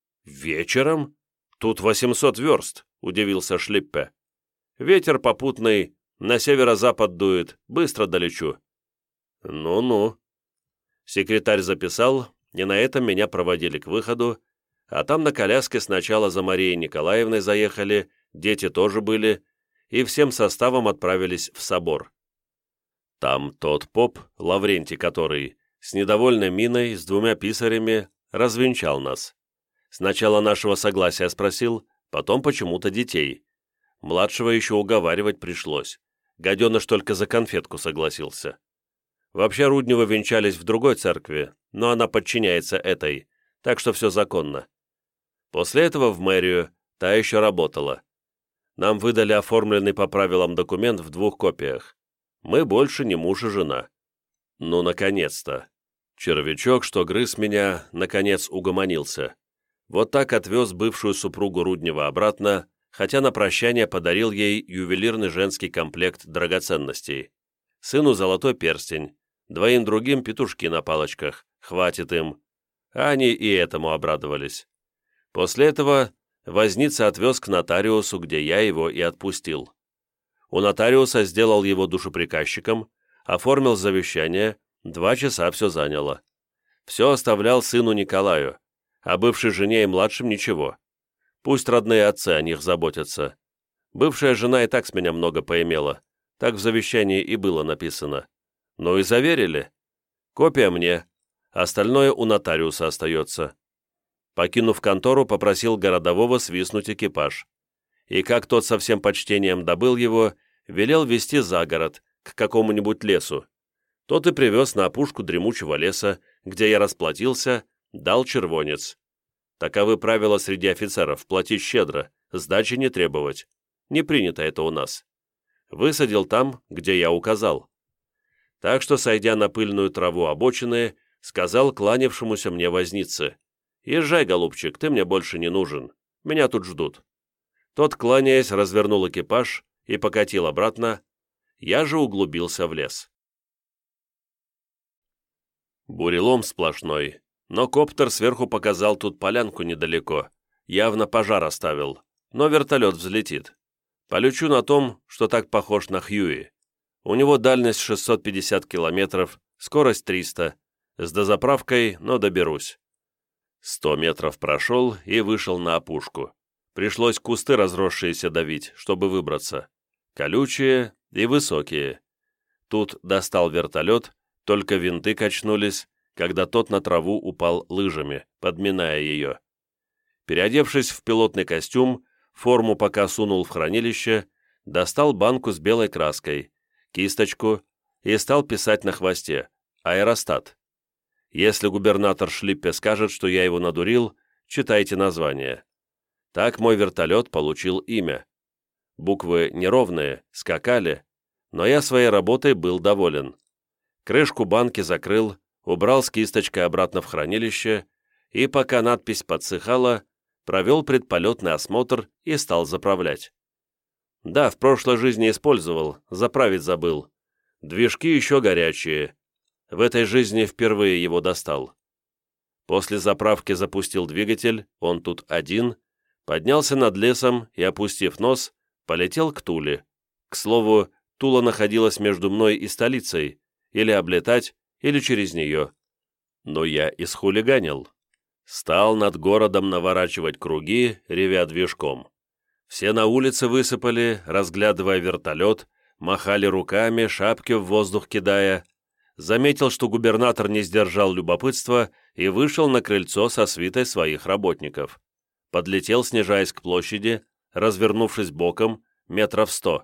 S1: «Вечером? Тут восемьсот верст», — удивился Шлиппе. «Ветер попутный, на северо-запад дует, быстро долечу». «Ну-ну». Секретарь записал, и на этом меня проводили к выходу, а там на коляске сначала за Марией Николаевной заехали, дети тоже были, и всем составом отправились в собор. Там тот поп, Лаврентий который, с недовольной миной, с двумя писарями, развенчал нас. Сначала нашего согласия спросил, потом почему-то детей. Младшего еще уговаривать пришлось. Гаденыш только за конфетку согласился. Вообще Руднева венчались в другой церкви, но она подчиняется этой, так что все законно. После этого в мэрию, та еще работала. Нам выдали оформленный по правилам документ в двух копиях. Мы больше не муж и жена. Ну, наконец-то. Червячок, что грыз меня, наконец угомонился. Вот так отвез бывшую супругу Руднева обратно, хотя на прощание подарил ей ювелирный женский комплект драгоценностей. Сыну золотой перстень, двоим другим петушки на палочках, хватит им. А они и этому обрадовались. После этого возница отвез к нотариусу, где я его и отпустил. У нотариуса сделал его душеприказчиком, оформил завещание, два часа все заняло. Все оставлял сыну Николаю, а бывшей жене и младшим ничего. Пусть родные отцы о них заботятся. Бывшая жена и так с меня много поимела, так в завещании и было написано. Ну и заверили. Копия мне, остальное у нотариуса остается. Покинув контору, попросил городового свистнуть экипаж. И как тот со всем почтением добыл его, велел везти за город, к какому-нибудь лесу. Тот и привез на опушку дремучего леса, где я расплатился, дал червонец. Таковы правила среди офицеров: платить щедро, сдачи не требовать. Не принято это у нас. Высадил там, где я указал. Так что, сойдя на пыльную траву обочины, сказал кланявшемуся мне вознице: «Езжай, голубчик, ты мне больше не нужен. Меня тут ждут». Тот, кланяясь, развернул экипаж и покатил обратно. Я же углубился в лес. Бурелом сплошной, но коптер сверху показал тут полянку недалеко. Явно пожар оставил, но вертолет взлетит. Полечу на том, что так похож на Хьюи. У него дальность шестьсот пятьдесят километров, скорость триста. С дозаправкой, но доберусь. Сто метров прошел и вышел на опушку. Пришлось кусты разросшиеся давить, чтобы выбраться. Колючие и высокие. Тут достал вертолет, только винты качнулись, когда тот на траву упал лыжами, подминая ее. Переодевшись в пилотный костюм, форму пока сунул в хранилище, достал банку с белой краской, кисточку и стал писать на хвосте «Аэростат». Если губернатор Шлиппе скажет, что я его надурил, читайте название. Так мой вертолет получил имя. Буквы неровные, скакали, но я своей работой был доволен. Крышку банки закрыл, убрал с кисточкой обратно в хранилище и, пока надпись подсыхала, провел предполетный осмотр и стал заправлять. Да, в прошлой жизни использовал, заправить забыл. Движки еще горячие. В этой жизни впервые его достал. После заправки запустил двигатель, он тут один, поднялся над лесом и, опустив нос, полетел к Туле. К слову, Тула находилась между мной и столицей, или облетать, или через нее. Но я исхулиганил. Стал над городом наворачивать круги, ревя движком. Все на улице высыпали, разглядывая вертолет, махали руками, шапки в воздух кидая. Заметил, что губернатор не сдержал любопытства и вышел на крыльцо со свитой своих работников. Подлетел, снижаясь к площади, развернувшись боком, метров сто.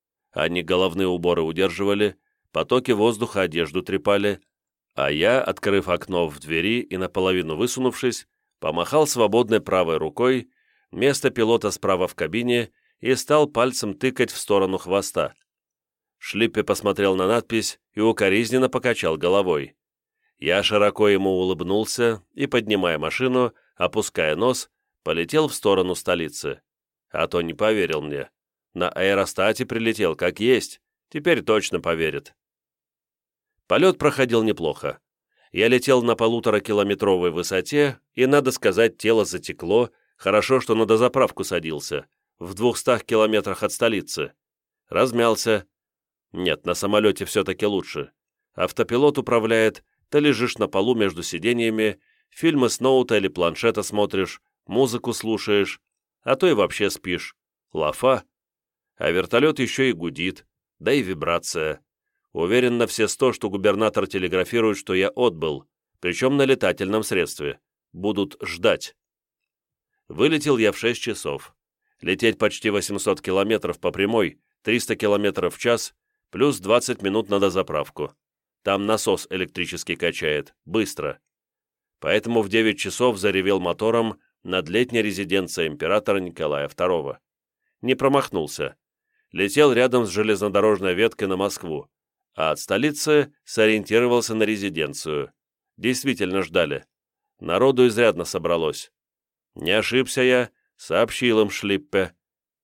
S1: Они головные уборы удерживали, потоки воздуха одежду трепали, а я, открыв окно в двери и наполовину высунувшись, помахал свободной правой рукой, место пилота справа в кабине, и стал пальцем тыкать в сторону хвоста. Шлиппе посмотрел на надпись и укоризненно покачал головой. Я широко ему улыбнулся и, поднимая машину, опуская нос, полетел в сторону столицы. А то не поверил мне. На аэростате прилетел, как есть, теперь точно поверит. Полет проходил неплохо. Я летел на полуторакилометровой высоте, и, надо сказать, тело затекло, хорошо, что на дозаправку садился, в двухстах километрах от столицы. Размялся. Нет, на самолете все-таки лучше. Автопилот управляет, ты лежишь на полу между сиденьями, фильмы с ноута или планшета смотришь, музыку слушаешь, а то и вообще спишь. Лафа. А вертолет еще и гудит, да и вибрация. Уверен на все сто, что губернатор телеграфирует, что я отбыл, причем на летательном средстве. Будут ждать. Вылетел я в шесть часов. Лететь почти восемьсот километров по прямой, триста километров в час, плюс двадцать минут на дозаправку. Там насос электрический качает, быстро. Поэтому в девять часов заревел мотором над летней резиденцией императора Николая второго. Не промахнулся. Летел рядом с железнодорожной веткой на Москву, а от столицы сориентировался на резиденцию. Действительно ждали. Народу изрядно собралось. Не ошибся я, сообщил им Шлиппе.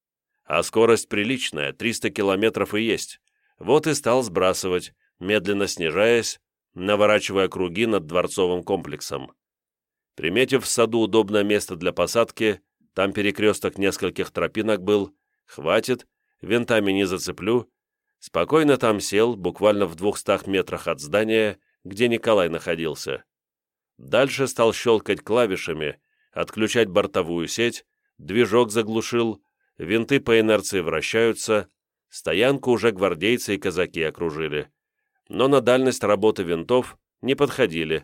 S1: А скорость приличная, триста километров и есть. Вот и стал сбрасывать, медленно снижаясь, наворачивая круги над дворцовым комплексом. Приметив в саду удобное место для посадки, там перекресток нескольких тропинок был, хватит, винтами не зацеплю. Спокойно там сел, буквально в двухстах метрах от здания, где Николай находился. Дальше стал щелкать клавишами, отключать бортовую сеть, движок заглушил, винты по инерции вращаются, стоянку уже гвардейцы и казаки окружили. Но на дальность работы винтов не подходили,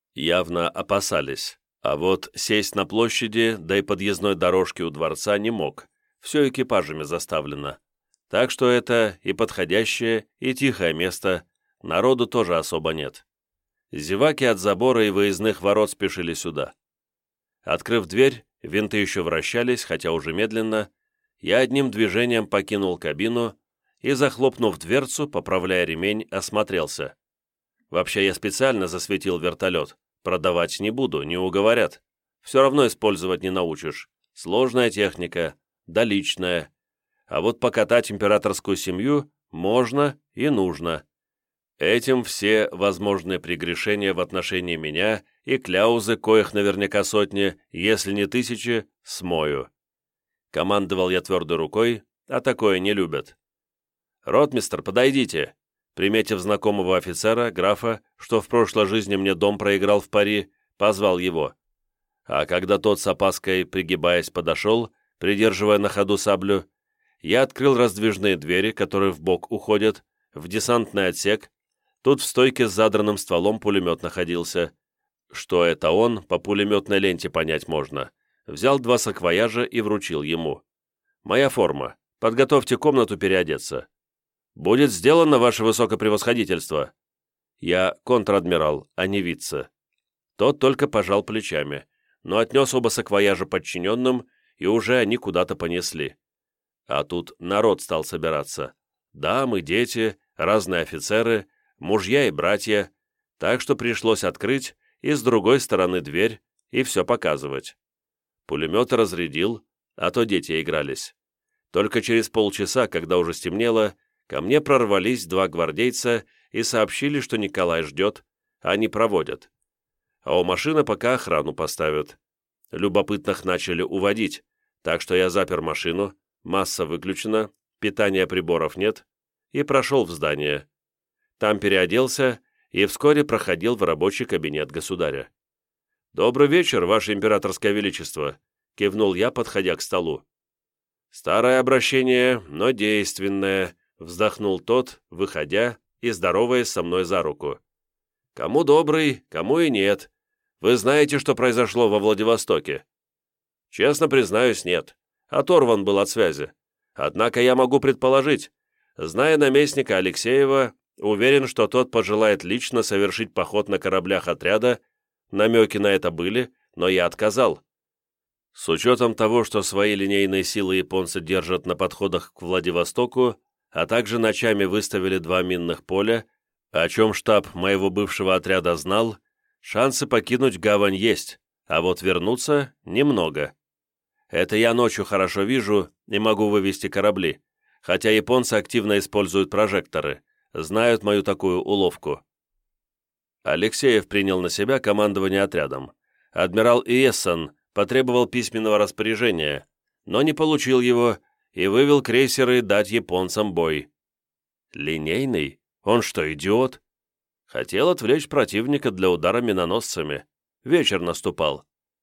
S1: явно опасались. А вот сесть на площади, да и подъездной дорожки у дворца не мог, все экипажами заставлено. Так что это и подходящее, и тихое место, народу тоже особо нет. Зеваки от забора и выездных ворот спешили сюда. Открыв дверь, винты еще вращались, хотя уже медленно, я одним движением покинул кабину и, захлопнув дверцу, поправляя ремень, осмотрелся. Вообще я специально засветил вертолет, продавать не буду, не уговорят. Все равно использовать не научишь. Сложная техника, да личная. А вот покатать императорскую семью можно и нужно. Этим все возможные прегрешения в отношении меня и кляузы, коих наверняка сотни, если не тысячи, смою. Командовал я твердой рукой, а такое не любят. «Ротмистр, подойдите!» Приметив знакомого офицера, графа, что в прошлой жизни мне дом проиграл в пари, позвал его. А когда тот с опаской, пригибаясь, подошел, придерживая на ходу саблю, я открыл раздвижные двери, которые вбок уходят, в десантный отсек. Тут в стойке с задранным стволом пулемет находился. Что это он, по пулеметной ленте понять можно. Взял два саквояжа и вручил ему. «Моя форма. Подготовьте комнату переодеться». «Будет сделано, ваше высокопревосходительство». Я контр-адмирал, а не вице. Тот только пожал плечами, но отнес оба саквояжа подчиненным, и уже они куда-то понесли. А тут народ стал собираться. Дамы, дети, разные офицеры, мужья и братья, так что пришлось открыть и с другой стороны дверь и все показывать. Пулемет разрядил, а то дети игрались. Только через полчаса, когда уже стемнело, ко мне прорвались два гвардейца и сообщили, что Николай ждет, а не проводят. А у машины пока охрану поставят. Любопытных начали уводить, так что я запер машину, масса выключена, питания приборов нет, и прошел в здание. Там переоделся и вскоре проходил в рабочий кабинет государя. «Добрый вечер, ваше императорское величество», — кивнул я, подходя к столу. «Старое обращение, но действенное», — вздохнул тот, выходя и здороваясь со мной за руку. «Кому добрый, кому и нет. Вы знаете, что произошло во Владивостоке?» «Честно признаюсь, нет. Оторван был от связи. Однако я могу предположить, зная наместника Алексеева, уверен, что тот пожелает лично совершить поход на кораблях отряда. Намеки на это были, но я отказал. С учетом того, что свои линейные силы японцы держат на подходах к Владивостоку, а также ночами выставили два минных поля, о чем штаб моего бывшего отряда знал, шансы покинуть гавань есть, а вот вернуться немного. Это я ночью хорошо вижу и могу вывести корабли, хотя японцы активно используют прожекторы, знают мою такую уловку. Алексеев принял на себя командование отрядом. Адмирал Иессон потребовал письменного распоряжения, но не получил его и вывел крейсеры дать японцам бой. Линейный? Он что, идиот? Хотел отвлечь противника для удара миноносцами. Вечер наступал.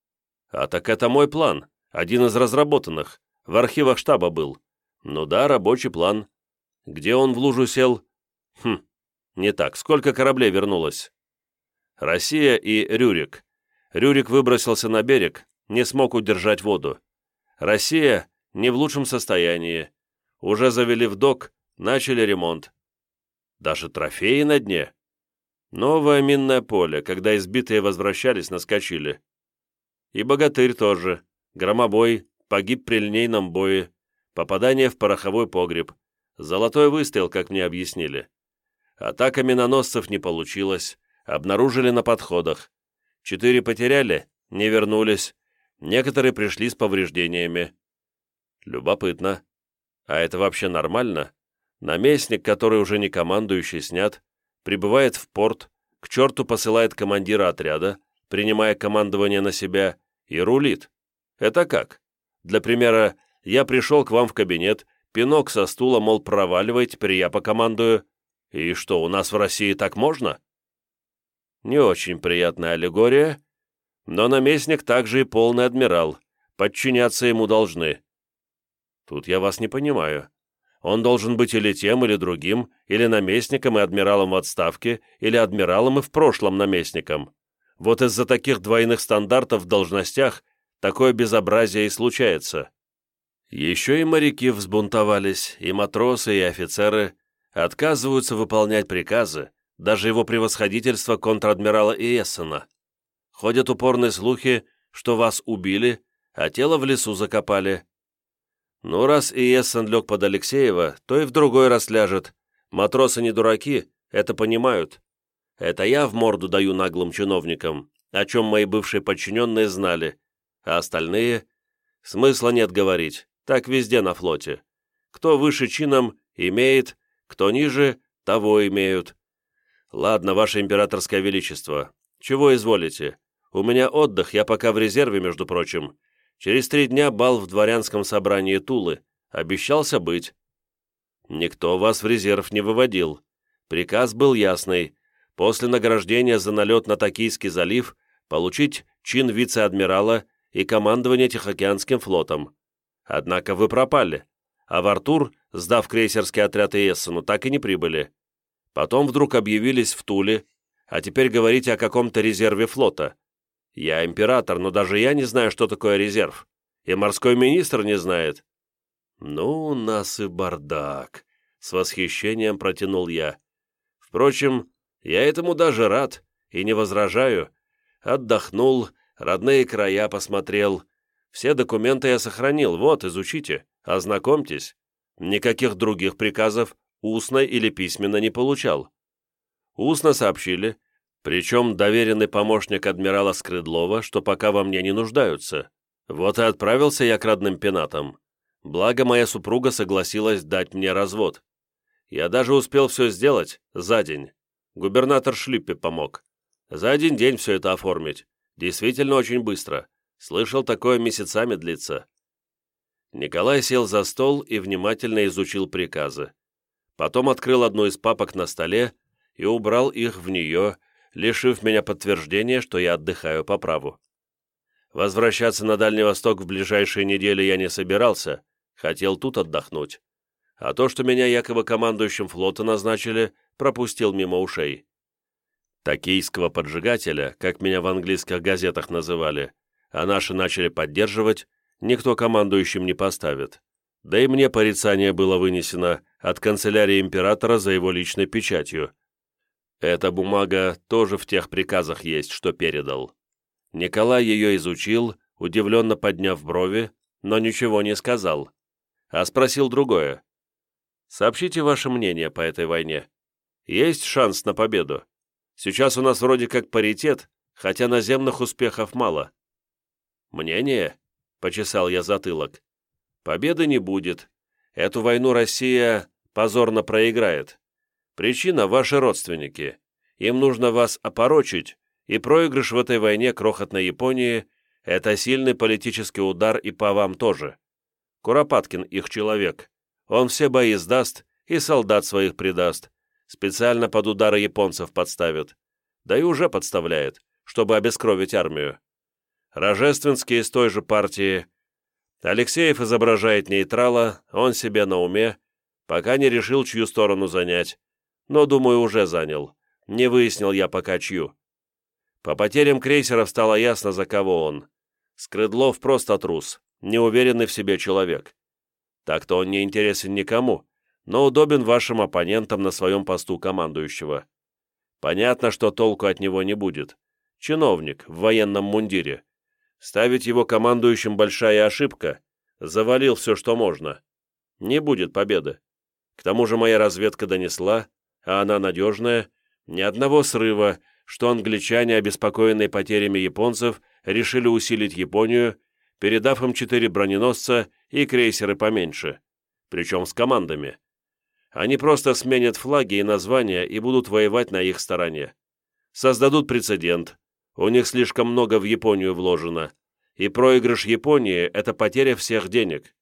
S1: А так это мой план, один из разработанных, в архивах штаба был. Ну да, рабочий план. Где он в лужу сел? Хм, не так, сколько кораблей вернулось? Россия и Рюрик. Рюрик выбросился на берег, не смог удержать воду. Россия не в лучшем состоянии. Уже завели в док, начали ремонт. Даже трофеи на дне. Новое минное поле, когда избитые возвращались, наскочили. И Богатырь тоже. Громобой, погиб при линейном бое. Попадание в пороховой погреб. Золотой выстрел, как мне объяснили. Атака миноносцев не получилась. Обнаружили на подходах. Четыре потеряли, не вернулись. Некоторые пришли с повреждениями. Любопытно. А это вообще нормально? Наместник, который уже не командующий, снят, прибывает в порт, к черту посылает командира отряда, принимая командование на себя, и рулит. Это как? Для примера, я пришел к вам в кабинет, Пинок со стула, мол, проваливай, теперь я покомандую. И что, у нас в России так можно? Не очень приятная аллегория, но наместник также и полный адмирал, подчиняться ему должны. Тут я вас не понимаю. Он должен быть или тем, или другим, или наместником и адмиралом в отставке, или адмиралом и в прошлом наместником. Вот из-за таких двойных стандартов в должностях такое безобразие и случается. Еще и моряки взбунтовались, и матросы, и офицеры отказываются выполнять приказы, даже его превосходительство контр-адмирала Иессена. Ходят упорные слухи, что вас убили, а тело в лесу закопали. Ну, раз Иессен лег под Алексеева, то и в другой раз ляжет. Матросы не дураки, это понимают. Это я в морду даю наглым чиновникам, о чем мои бывшие подчиненные знали, а остальные... Смысла нет говорить, так везде на флоте. Кто выше чином, имеет, кто ниже, того имеют. Ладно, ваше императорское величество, чего изволите? У меня отдых, я пока в резерве, между прочим. Через три дня бал в дворянском собрании Тулы. Обещался быть. Никто вас в резерв не выводил. Приказ был ясный. После награждения за налет на Токийский залив получить чин вице-адмирала и командование Тихоокеанским флотом. Однако вы пропали, а в Артур, сдав крейсерский отряд Иессену, так и не прибыли. Потом вдруг объявились в Туле, а теперь говорите о каком-то резерве флота. Я император, но даже я не знаю, что такое резерв. И морской министр не знает. Ну, у нас и бардак, с восхищением протянул я. Впрочем, я этому даже рад и не возражаю. Отдохнул, родные края посмотрел. Все документы я сохранил, вот, изучите, ознакомьтесь. Никаких других приказов устно или письменно не получал. Устно сообщили, причем доверенный помощник адмирала Скрыдлова, что пока во мне не нуждаются. Вот и отправился я к родным пенатам. Благо моя супруга согласилась дать мне развод. Я даже успел все сделать за день. Губернатор Шлиппе помог. За один день все это оформить. Действительно очень быстро. Слышал, такое месяцами длится. Николай сел за стол и внимательно изучил приказы. Потом открыл одну из папок на столе и убрал их в нее, лишив меня подтверждения, что я отдыхаю по праву. Возвращаться на Дальний Восток в ближайшие недели я не собирался, хотел тут отдохнуть. А то, что меня якобы командующим флота назначили, пропустил мимо ушей. Токийского поджигателя, как меня в английских газетах называли, а наши начали поддерживать, никто командующим не поставит. Да и мне порицание было вынесено от канцелярии императора за его личной печатью. Эта бумага тоже в тех приказах есть, что передал. Николай ее изучил, удивленно подняв брови, но ничего не сказал, а спросил другое. «Сообщите ваше мнение по этой войне. Есть шанс на победу? Сейчас у нас вроде как паритет, хотя наземных успехов мало». «Мнение?» — почесал я затылок. «Победы не будет. Эту войну Россия позорно проиграет. Причина — ваши родственники. Им нужно вас опорочить, и проигрыш в этой войне крохотной Японии — это сильный политический удар и по вам тоже. Куропаткин их человек. Он все бои сдаст и солдат своих предаст. Специально под удары японцев подставит. Да и уже подставляет, чтобы обескровить армию. Рожественский из той же партии. Алексеев изображает нейтрала, он себе на уме, пока не решил, чью сторону занять. Но, думаю, уже занял. Не выяснил я пока чью. По потерям крейсеров стало ясно, за кого он. Скрыдлов просто трус, неуверенный в себе человек. Так-то он не интересен никому, но удобен вашим оппонентам на своем посту командующего. Понятно, что толку от него не будет. Чиновник в военном мундире. Ставить его командующим большая ошибка. Завалил все, что можно. Не будет победы. К тому же моя разведка донесла, а она надежная, ни одного срыва, что англичане, обеспокоенные потерями японцев, решили усилить Японию, передав им четыре броненосца и крейсеры поменьше, причем с командами. Они просто сменят флаги и названия и будут воевать на их стороне. Создадут прецедент. У них слишком много в Японию вложено. И проигрыш Японии – это потеря всех денег.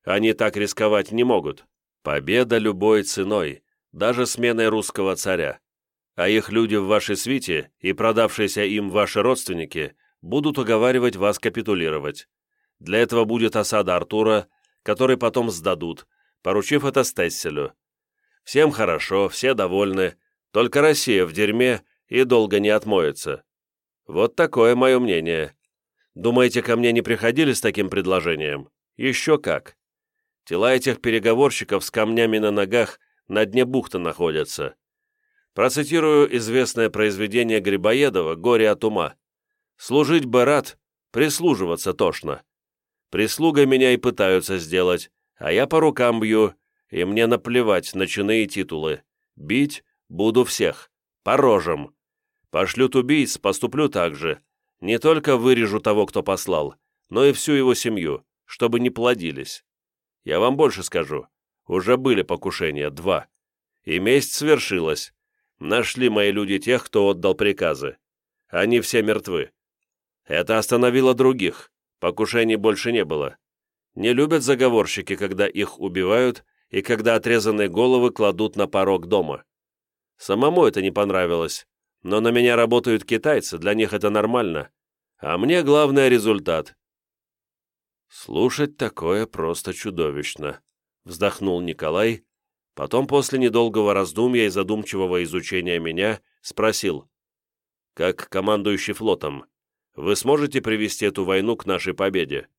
S1: Они так рисковать не могут. Победа любой ценой, даже сменой русского царя. А их люди в вашей свите и продавшиеся им ваши родственники будут уговаривать вас капитулировать. Для этого будет осада Артура, который потом сдадут, поручив это Стесселю. Всем хорошо, все довольны, только Россия в дерьме и долго не отмоется. Вот такое мое мнение. Думаете, ко мне не приходили с таким предложением? Еще как. Тела этих переговорщиков с камнями на ногах на дне бухты находятся. Процитирую известное произведение Грибоедова «Горе от ума». «Служить бы рад, прислуживаться тошно. Прислугой меня и пытаются сделать, а я по рукам бью, и мне наплевать на чины и титулы. Бить буду всех, по рожам. Пошлют убийц, поступлю так же. Не только вырежу того, кто послал, но и всю его семью, чтобы не плодились. Я вам больше скажу. Уже были покушения, два. И месть свершилась. Нашли мои люди тех, кто отдал приказы. Они все мертвы. Это остановило других. Покушений больше не было. Не любят заговорщики, когда их убивают и когда отрезанные головы кладут на порог дома. Самому это не понравилось, но на меня работают китайцы, для них это нормально. А мне главное результат. Слушать такое просто чудовищно, вздохнул Николай, потом после недолгого раздумья и задумчивого изучения меня спросил: как командующий флотом, вы сможете привести эту войну к нашей победе?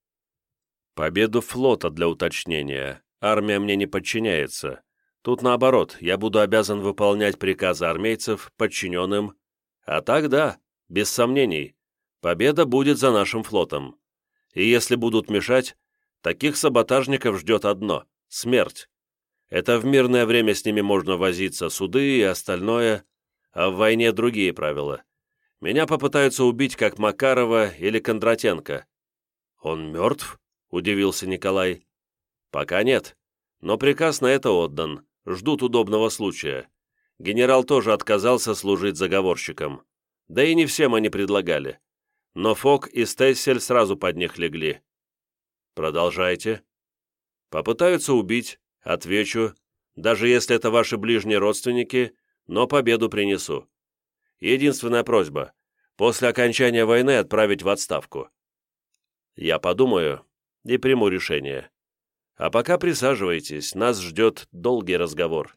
S1: Победу флота, для уточнения. Армия мне не подчиняется. Тут наоборот, я буду обязан выполнять приказы армейцев, подчиненным. А так да, без сомнений, победа будет за нашим флотом. И если будут мешать, таких саботажников ждет одно — смерть. Это в мирное время с ними можно возиться, суды и остальное, а в войне другие правила. Меня попытаются убить, как Макарова или Кондратенко». «Он мертв?» — удивился Николай. «Пока нет, но приказ на это отдан, ждут удобного случая. Генерал тоже отказался служить заговорщикам. Да и не всем они предлагали. Но Фок и Стессель сразу под них легли». «Продолжайте». «Попытаются убить, отвечу, даже если это ваши ближние родственники, но победу принесу. Единственная просьба — после окончания войны отправить в отставку. Я подумаю и приму решение. А пока присаживайтесь, нас ждет долгий разговор».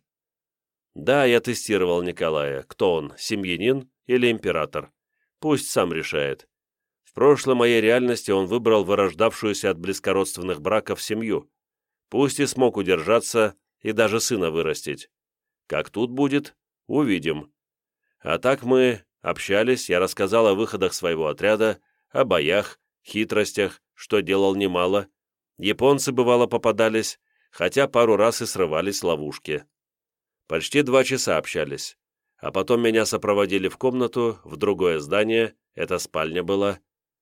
S1: Да, я тестировал Николая. Кто он, семьянин или император? Пусть сам решает. В прошлой моей реальности он выбрал вырождавшуюся от близкородственных браков семью. Пусть и смог удержаться и даже сына вырастить. Как тут будет, увидим. А так мы общались, я рассказал о выходах своего отряда, о боях, хитростях, что делал немало. Японцы, бывало, попадались, хотя пару раз и срывались ловушки. Почти два часа общались, а потом меня сопроводили в комнату, в другое здание, это спальня была.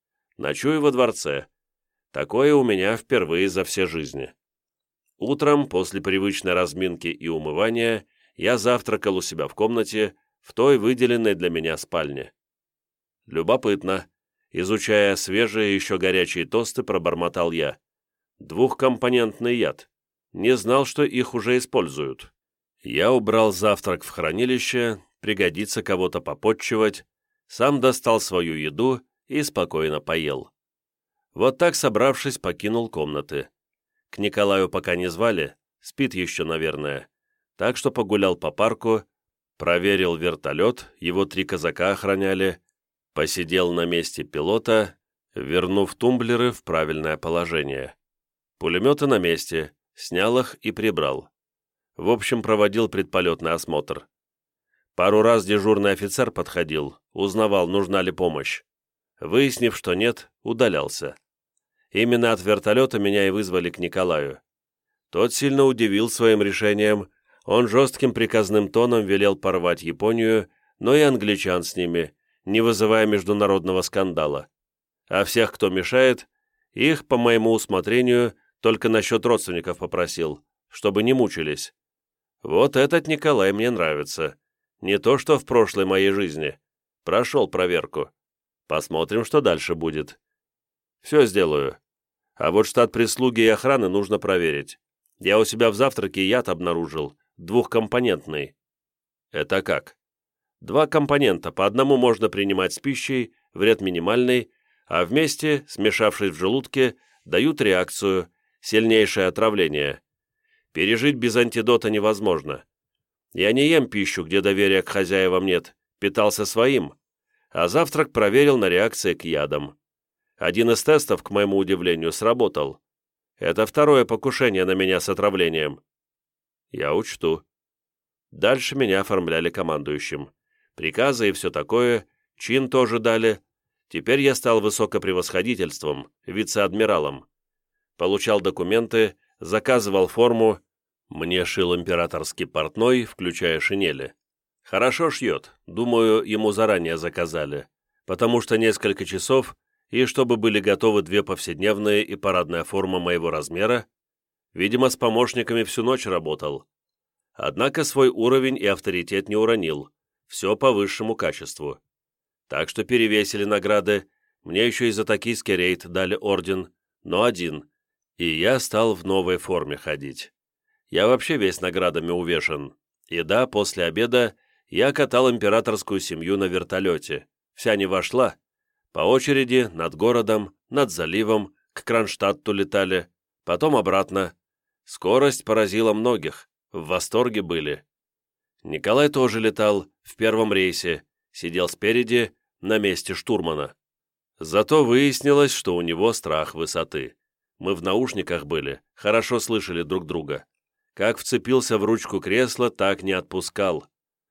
S1: Ночую во дворце. Такое у меня впервые за все жизни. Утром, после привычной разминки и умывания, я завтракал у себя в комнате, в той выделенной для меня спальне. Любопытно. Изучая свежие еще горячие тосты, пробормотал я. Двухкомпонентный яд. Не знал, что их уже используют. Я убрал завтрак в хранилище, пригодится кого-то попотчевать, сам достал свою еду и спокойно поел. Вот так, собравшись, покинул комнаты. К Николаю пока не звали, спит еще, наверное, так что погулял по парку, проверил вертолет, его три казака охраняли, посидел на месте пилота, вернув тумблеры в правильное положение. Пулеметы на месте, снял их и прибрал. В общем, проводил предполетный осмотр. Пару раз дежурный офицер подходил, узнавал, нужна ли помощь. Выяснив, что нет, удалялся. Именно от вертолета меня и вызвали к Николаю. Тот сильно удивил своим решением, он жестким приказным тоном велел порвать Японию, но и англичан с ними, не вызывая международного скандала. А всех, кто мешает, их, по моему усмотрению, только насчет родственников попросил, чтобы не мучились. Вот этот Николай мне нравится. Не то, что в прошлой моей жизни. Прошел проверку. Посмотрим, что дальше будет. Все сделаю. А вот штат прислуги и охраны нужно проверить. Я у себя в завтраке яд обнаружил, двухкомпонентный. Это как? Два компонента, по одному можно принимать с пищей, вред минимальный, а вместе, смешавшись в желудке, дают реакцию, сильнейшее отравление. Пережить без антидота невозможно. Я не ем пищу, где доверия к хозяевам нет, питался своим, а завтрак проверил на реакции к ядам. Один из тестов, к моему удивлению, сработал. Это второе покушение на меня с отравлением. Я учту. Дальше меня оформляли командующим. Приказы и все такое, чин тоже дали. Теперь я стал высокопревосходительством, вице-адмиралом. Получал документы, заказывал форму. Мне шил императорский портной, включая шинели. Хорошо шьет, думаю, ему заранее заказали, потому что несколько часов, и чтобы были готовы две повседневные и парадная форма моего размера, видимо, с помощниками всю ночь работал. Однако свой уровень и авторитет не уронил, все по высшему качеству. Так что перевесили награды, мне еще и за токийский рейд дали орден, но один, и я стал в новой форме ходить. Я вообще весь наградами увешан. И да, после обеда я катал императорскую семью на вертолете. Вся не вошла. По очереди над городом, над заливом, к Кронштадту летали, потом обратно. Скорость поразила многих, в восторге были. Николай тоже летал, в первом рейсе, сидел спереди, на месте штурмана. Зато выяснилось, что у него страх высоты. Мы в наушниках были, хорошо слышали друг друга. Как вцепился в ручку кресла, так не отпускал.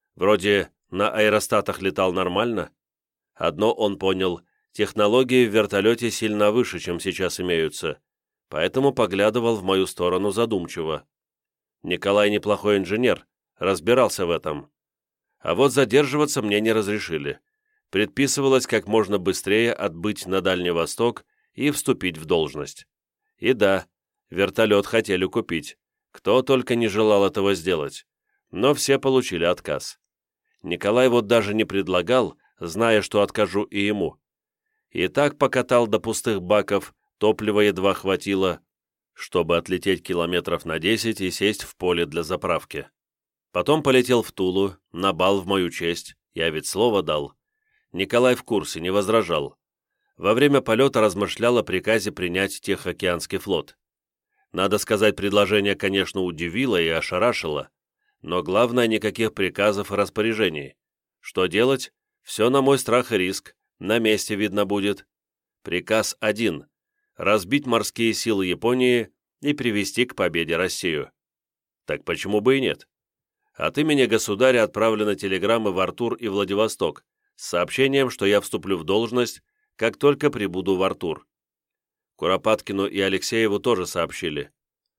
S1: Вроде на аэростатах летал нормально. Одно он понял, технологии в вертолете сильно выше, чем сейчас имеются, поэтому поглядывал в мою сторону задумчиво. Николай неплохой инженер, разбирался в этом. А вот задерживаться мне не разрешили. Предписывалось как можно быстрее отбыть на Дальний Восток и вступить в должность. И да, вертолет хотели купить. Кто только не желал этого сделать, но все получили отказ. Николай вот даже не предлагал, зная, что откажу и ему. И так покатал до пустых баков, топлива едва хватило, чтобы отлететь километров на десять и сесть в поле для заправки. Потом полетел в Тулу, на бал в мою честь, я ведь слово дал. Николай в курсе, не возражал. Во время полета размышлял о приказе принять Тихоокеанский флот. Надо сказать, предложение, конечно, удивило и ошарашило, но главное, никаких приказов и распоряжений. Что делать? Все на мой страх и риск, на месте видно будет. Приказ один – разбить морские силы Японии и привести к победе Россию. Так почему бы и нет? От имени государя отправлены телеграммы в Артур и Владивосток с сообщением, что я вступлю в должность, как только прибуду в Артур. Куропаткину и Алексееву тоже сообщили.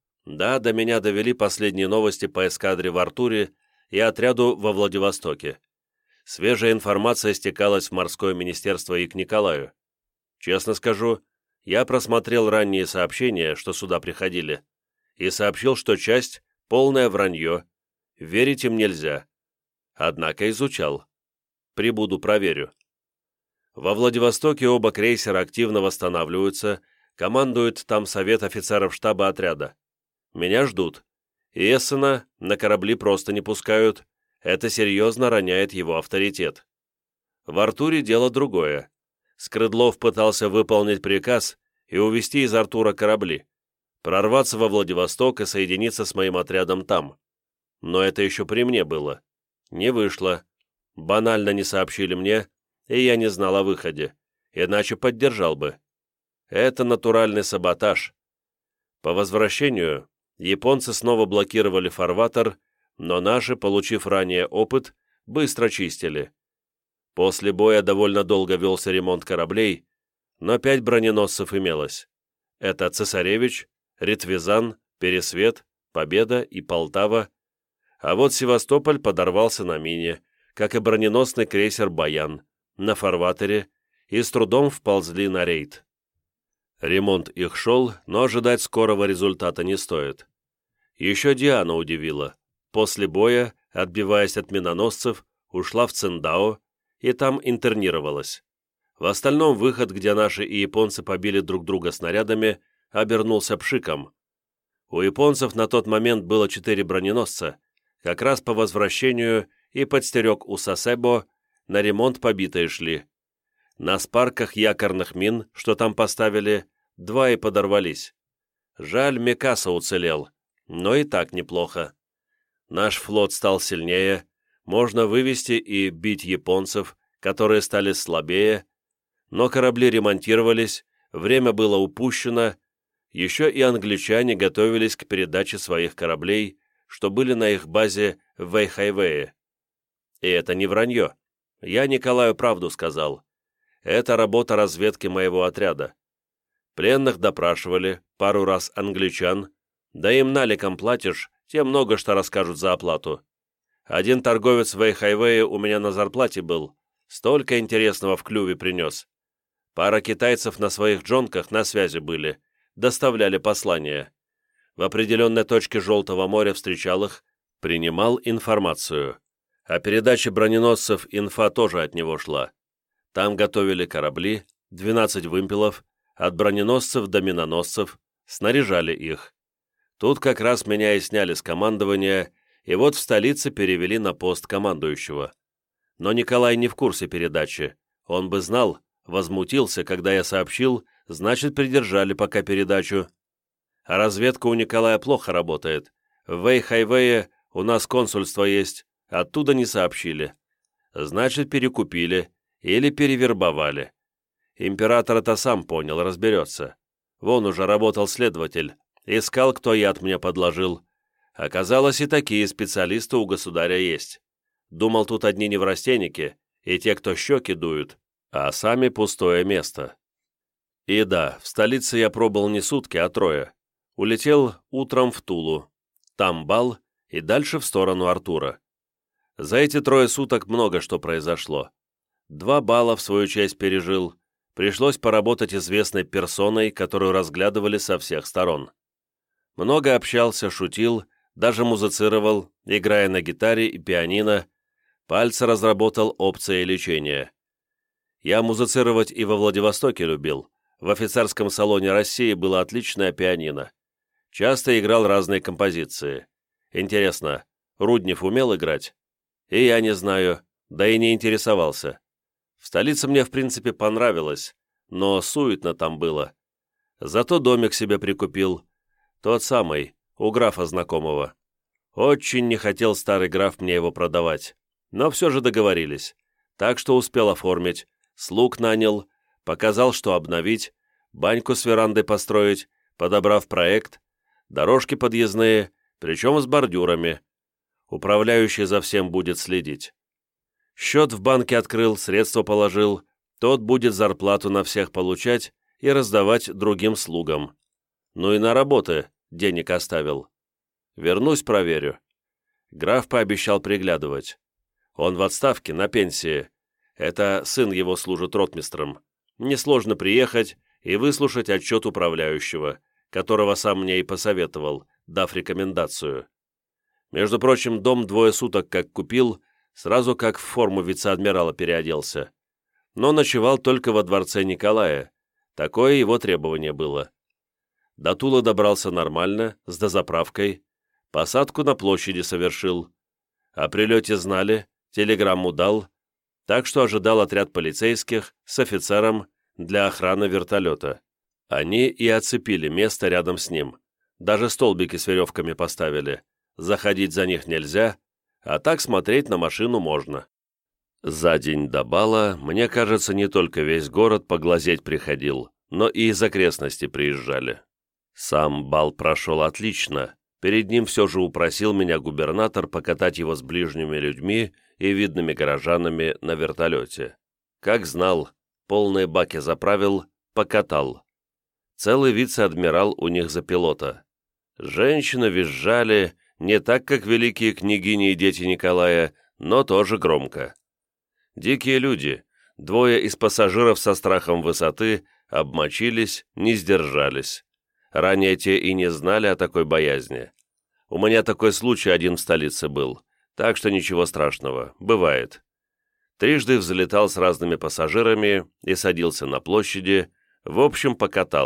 S1: Да, до меня довели последние новости по эскадре в Артуре и отряду во Владивостоке. Свежая информация стекалась в морское министерство и к Николаю. Честно скажу, я просмотрел ранние сообщения, что сюда приходили, и сообщил, что часть — полное вранье, верить им нельзя. Однако изучал. Прибуду, проверю. Во Владивостоке оба крейсера активно восстанавливаются, командует там совет офицеров штаба отряда. Меня ждут. И Эссена на корабли просто не пускают. Это серьезно роняет его авторитет. В Артуре дело другое. Скрыдлов пытался выполнить приказ и увезти из Артура корабли, прорваться во Владивосток и соединиться с моим отрядом там. Но это еще при мне было. Не вышло. Банально не сообщили мне, и я не знал о выходе, иначе поддержал бы. Это натуральный саботаж. По возвращению японцы снова блокировали фарватер, но наши, получив ранее опыт, быстро чистили. После боя довольно долго велся ремонт кораблей, но пять броненосцев имелось. Это «Цесаревич», «Ритвизан», «Пересвет», «Победа» и «Полтава». А вот Севастополь подорвался на мине, как и броненосный крейсер «Баян», на фарватере, и с трудом вползли на рейд. Ремонт их шел, но ожидать скорого результата не стоит. Еще Диана удивила. После боя, отбиваясь от миноносцев, ушла в Циндао и там интернировалась. В остальном выход, где наши и японцы побили друг друга снарядами, обернулся пшиком. У японцев на тот момент было четыре броненосца, как раз по возвращению и подстерег у Сасебо, на ремонт побитые шли. На спарках якорных мин, что там поставили, два и подорвались. Жаль, Микаса уцелел, но и так неплохо. Наш флот стал сильнее, можно вывести и бить японцев, которые стали слабее, но корабли ремонтировались, время было упущено, еще и англичане готовились к передаче своих кораблей, что были на их базе в Вэйхайвее. И это не вранье. Я Николаю правду сказал. Это работа разведки моего отряда. Пленных допрашивали, пару раз англичан, да им наликом платишь, те много что расскажут за оплату. Один торговец в Вэйхайвее у меня на зарплате был, столько интересного в клюве принес. Пара китайцев на своих джонках на связи были, доставляли послания. В определенной точке Желтого моря встречал их, принимал информацию. О передаче броненосцев инфа тоже от него шла. Там готовили корабли, двенадцать вымпелов, от броненосцев до миноносцев, снаряжали их. Тут как раз меня и сняли с командования, и вот в столице перевели на пост командующего. Но Николай не в курсе передачи. Он бы знал, возмутился, когда я сообщил, значит, придержали пока передачу. А разведка у Николая плохо работает. В Вэйхайвее у нас консульство есть, оттуда не сообщили. Значит, перекупили или перевербовали. Император-то сам понял, разберется. Вон уже работал следователь, искал, кто яд мне подложил. Оказалось, и такие специалисты у государя есть. Думал, тут одни неврастенники, и те, кто щеки дуют, а сами пустое место. И да, в столице я пробыл не сутки, а трое. Улетел утром в Тулу. Там бал, и дальше в сторону Артура. За эти трое суток много что произошло. Два бала в свою честь пережил. Пришлось поработать известной персоной, которую разглядывали со всех сторон. Много общался, шутил, даже музицировал, играя на гитаре и пианино. Пальцы разработал опции лечения. Я музицировать и во Владивостоке любил. В офицерском салоне России было отличное пианино. Часто играл разные композиции. Интересно, Руднев умел играть? И я не знаю, да и не интересовался. В столице мне, в принципе, понравилось, но суетно там было. Зато домик себе прикупил. Тот самый, у графа знакомого. Очень не хотел старый граф мне его продавать, но все же договорились. Так что успел оформить, слуг нанял, показал, что обновить, баньку с верандой построить, подобрав проект, дорожки подъездные, причем с бордюрами. Управляющий за всем будет следить. Счет в банке открыл, средства положил, тот будет зарплату на всех получать и раздавать другим слугам. Ну и на работы денег оставил. Вернусь, проверю. Граф пообещал приглядывать. Он в отставке, на пенсии. Это сын его служит ротмистром. Несложно приехать и выслушать отчет управляющего, которого сам мне и посоветовал, дав рекомендацию. Между прочим, дом двое суток как купил, сразу как в форму вице-адмирала переоделся. Но ночевал только во дворце Николая. Такое его требование было. До Тулы добрался нормально, с дозаправкой. Посадку на площади совершил. О прилете знали, телеграмму дал, так что ожидал отряд полицейских с офицером для охраны вертолета. Они и оцепили место рядом с ним. Даже столбики с веревками поставили. Заходить за них нельзя, а так смотреть на машину можно. За день до бала, мне кажется, не только весь город поглазеть приходил, но и из окрестностей приезжали. Сам бал прошел отлично. Перед ним все же упросил меня губернатор покатать его с ближними людьми и видными горожанами на вертолете. Как знал, полные баки заправил, покатал. Целый вице-адмирал у них за пилота. Женщины визжали, не так, как великие княгини и дети Николая, но тоже громко. Дикие люди, двое из пассажиров со страхом высоты, обмочились, не сдержались. Ранее те и не знали о такой боязни. У меня такой случай один в столице был, так что ничего страшного, бывает. Трижды взлетал с разными пассажирами и садился на площади, в общем, покатал,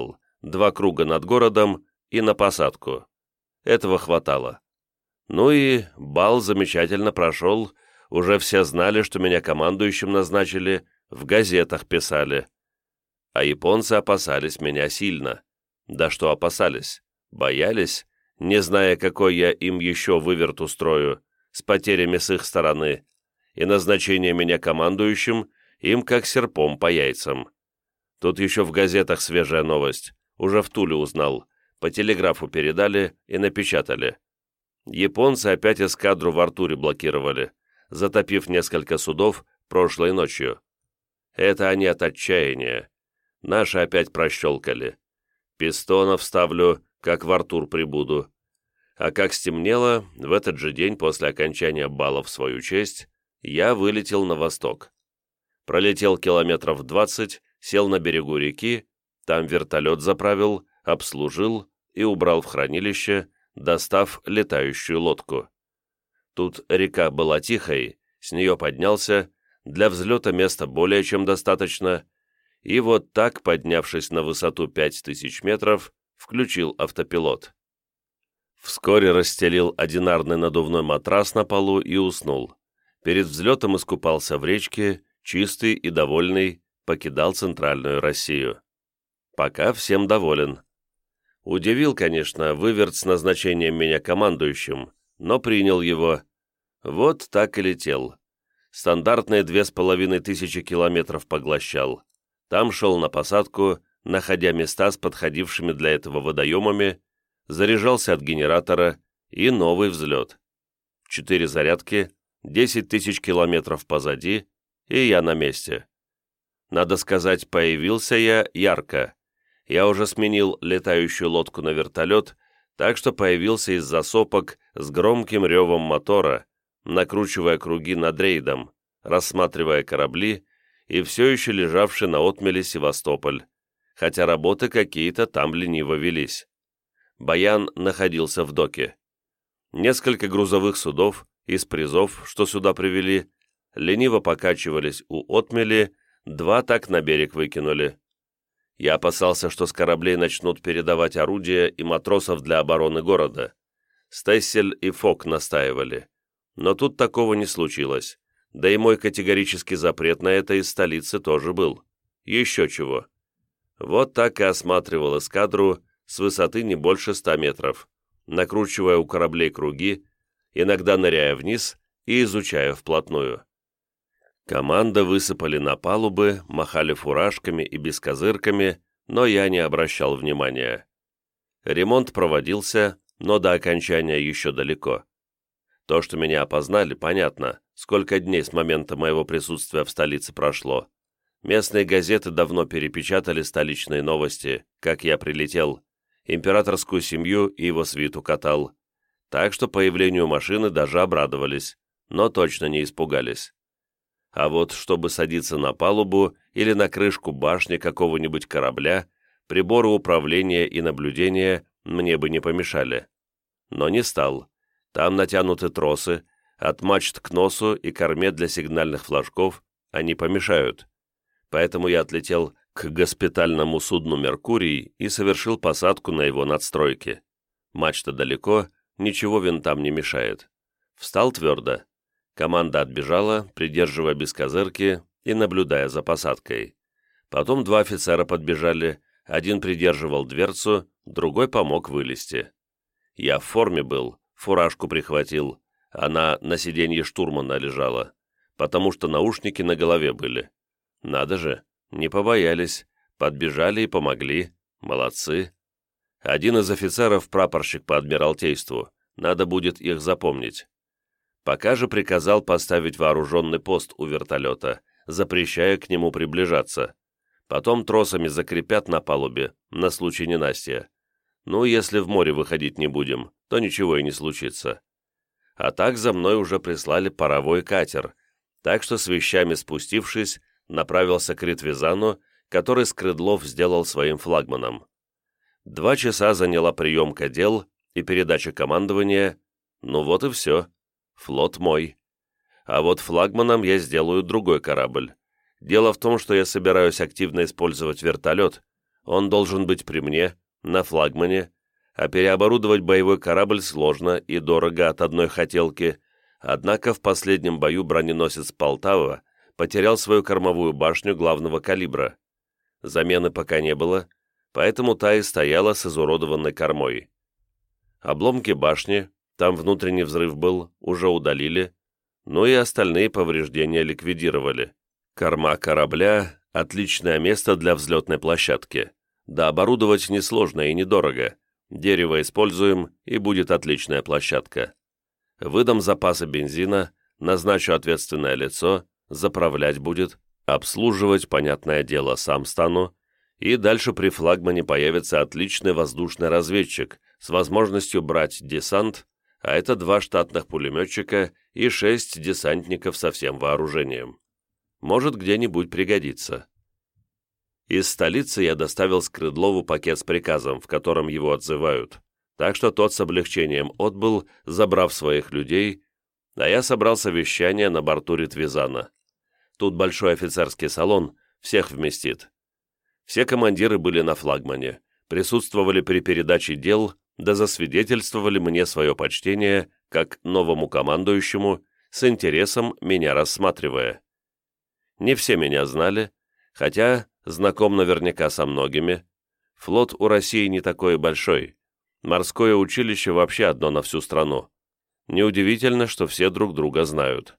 S1: два круга над городом и на посадку. Этого хватало. Ну и бал замечательно прошел, уже все знали, что меня командующим назначили, в газетах писали. А японцы опасались меня сильно. Да что опасались? Боялись, не зная, какой я им еще выверт устрою, с потерями с их стороны, и назначение меня командующим им как серпом по яйцам. Тут еще в газетах свежая новость, уже в Туле узнал, по телеграфу передали и напечатали. Японцы опять эскадру в Артуре блокировали, затопив несколько судов прошлой ночью. Это они от отчаяния. Наши опять прощелкали. Пистонов ставлю, как в Артур прибуду. А как стемнело, в этот же день после окончания бала в свою честь, я вылетел на восток. Пролетел километров двадцать, сел на берегу реки, там вертолет заправил, обслужил и убрал в хранилище, достав летающую лодку. Тут река была тихой, с нее поднялся, для взлета места более чем достаточно, и вот так, поднявшись на высоту пять тысяч метров, включил автопилот. Вскоре расстелил одинарный надувной матрас на полу и уснул. Перед взлетом искупался в речке, чистый и довольный, покидал центральную Россию. Пока всем доволен. Удивил, конечно, выверт с назначением меня командующим, но принял его. Вот так и летел. Стандартные две с половиной тысячи километров поглощал. Там шел на посадку, находя места с подходившими для этого водоемами, заряжался от генератора и новый взлет. Четыре зарядки, десять тысяч километров позади, и я на месте. Надо сказать, появился я ярко. Я уже сменил летающую лодку на вертолет, так что появился из засопок с громким ревом мотора, накручивая круги над рейдом, рассматривая корабли и все еще лежавший на отмеле Севастополь, хотя работы какие-то там лениво велись. Баян находился в доке. Несколько грузовых судов из призов, что сюда привели, лениво покачивались у отмели, два так на берег выкинули. Я опасался, что с кораблей начнут передавать орудия и матросов для обороны города. Стессель и Фок настаивали. Но тут такого не случилось. Да и мой категорический запрет на это из столицы тоже был. Еще чего. Вот так и осматривал эскадру с высоты не больше ста метров, накручивая у кораблей круги, иногда ныряя вниз и изучая вплотную. Команда высыпали на палубы, махали фуражками и бескозырками, но я не обращал внимания. Ремонт проводился, но до окончания еще далеко. То, что меня опознали, понятно, сколько дней с момента моего присутствия в столице прошло. Местные газеты давно перепечатали столичные новости, как я прилетел, императорскую семью и его свиту катал. Так что появлению машины даже обрадовались, но точно не испугались. А вот чтобы садиться на палубу или на крышку башни какого-нибудь корабля, приборы управления и наблюдения мне бы не помешали. Но не стал. Там натянуты тросы, от мачт к носу и корме для сигнальных флажков они помешают. Поэтому я отлетел к госпитальному судну «Меркурий» и совершил посадку на его надстройке. Мачта далеко, ничего винтам не мешает. Встал твердо. Команда отбежала, придерживая бескозырки и наблюдая за посадкой. Потом два офицера подбежали, один придерживал дверцу, другой помог вылезти. Я в форме был, фуражку прихватил, она на сиденье штурмана лежала, потому что наушники на голове были. Надо же, не побоялись, подбежали и помогли, молодцы. Один из офицеров прапорщик по адмиралтейству, надо будет их запомнить. Пока же приказал поставить вооруженный пост у вертолета, запрещая к нему приближаться. Потом тросами закрепят на палубе, на случай ненастья. Ну, если в море выходить не будем, то ничего и не случится. А так за мной уже прислали паровой катер, так что с вещами спустившись, направился к Ритвизану, который Скрыдлов сделал своим флагманом. Два часа заняла приемка дел и передача командования, ну вот и все. Флот мой. А вот флагманом я сделаю другой корабль. Дело в том, что я собираюсь активно использовать вертолет. Он должен быть при мне, на флагмане, а переоборудовать боевой корабль сложно и дорого от одной хотелки, однако в последнем бою броненосец «Полтава» потерял свою кормовую башню главного калибра. Замены пока не было, поэтому та и стояла с изуродованной кормой. Обломки башни, там внутренний взрыв был, уже удалили, ну и остальные повреждения ликвидировали. Корма корабля – отличное место для взлетной площадки. Да оборудовать несложно и недорого. Дерево используем, и будет отличная площадка. Выдам запасы бензина, назначу ответственное лицо, заправлять будет, обслуживать, понятное дело, сам стану, и дальше при флагмане появится отличный воздушный разведчик с возможностью брать десант, а это два штатных пулеметчика и шесть десантников со всем вооружением. Может, где-нибудь пригодится. Из столицы я доставил Скрыдлову пакет с приказом, в котором его отзывают, так что тот с облегчением отбыл, забрав своих людей, а я собрал совещание на борту Ритвизана. Тут большой офицерский салон, всех вместит. Все командиры были на флагмане, присутствовали при передаче дел, да засвидетельствовали мне свое почтение, как новому командующему, с интересом меня рассматривая. Не все меня знали, хотя знаком наверняка со многими. Флот у России не такой большой. Морское училище вообще одно на всю страну. Неудивительно, что все друг друга знают.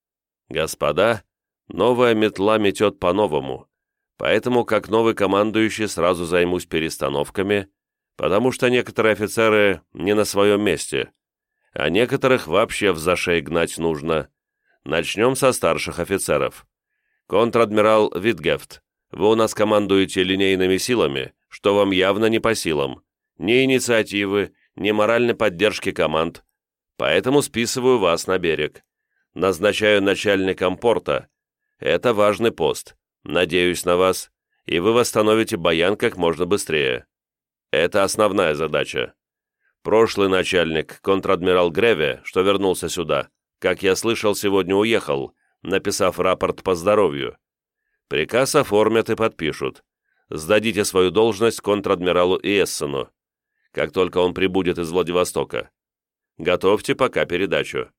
S1: Господа, новая метла метет по-новому, поэтому как новый командующий сразу займусь перестановками, потому что некоторые офицеры не на своем месте, а некоторых вообще в зашей гнать нужно. Начнем со старших офицеров. Контр-адмирал Витгефт, вы у нас командуете линейными силами, что вам явно не по силам. Ни инициативы, ни моральной поддержки команд. Поэтому списываю вас на берег. Назначаю начальником порта. Это важный пост. Надеюсь на вас, и вы восстановите Баян как можно быстрее. Это основная задача. Прошлый начальник, контр-адмирал Греве, что вернулся сюда, как я слышал, сегодня уехал, написав рапорт по здоровью. Приказ оформят и подпишут. Сдадите свою должность контр-адмиралу Иессену, как только он прибудет из Владивостока. Готовьте пока передачу».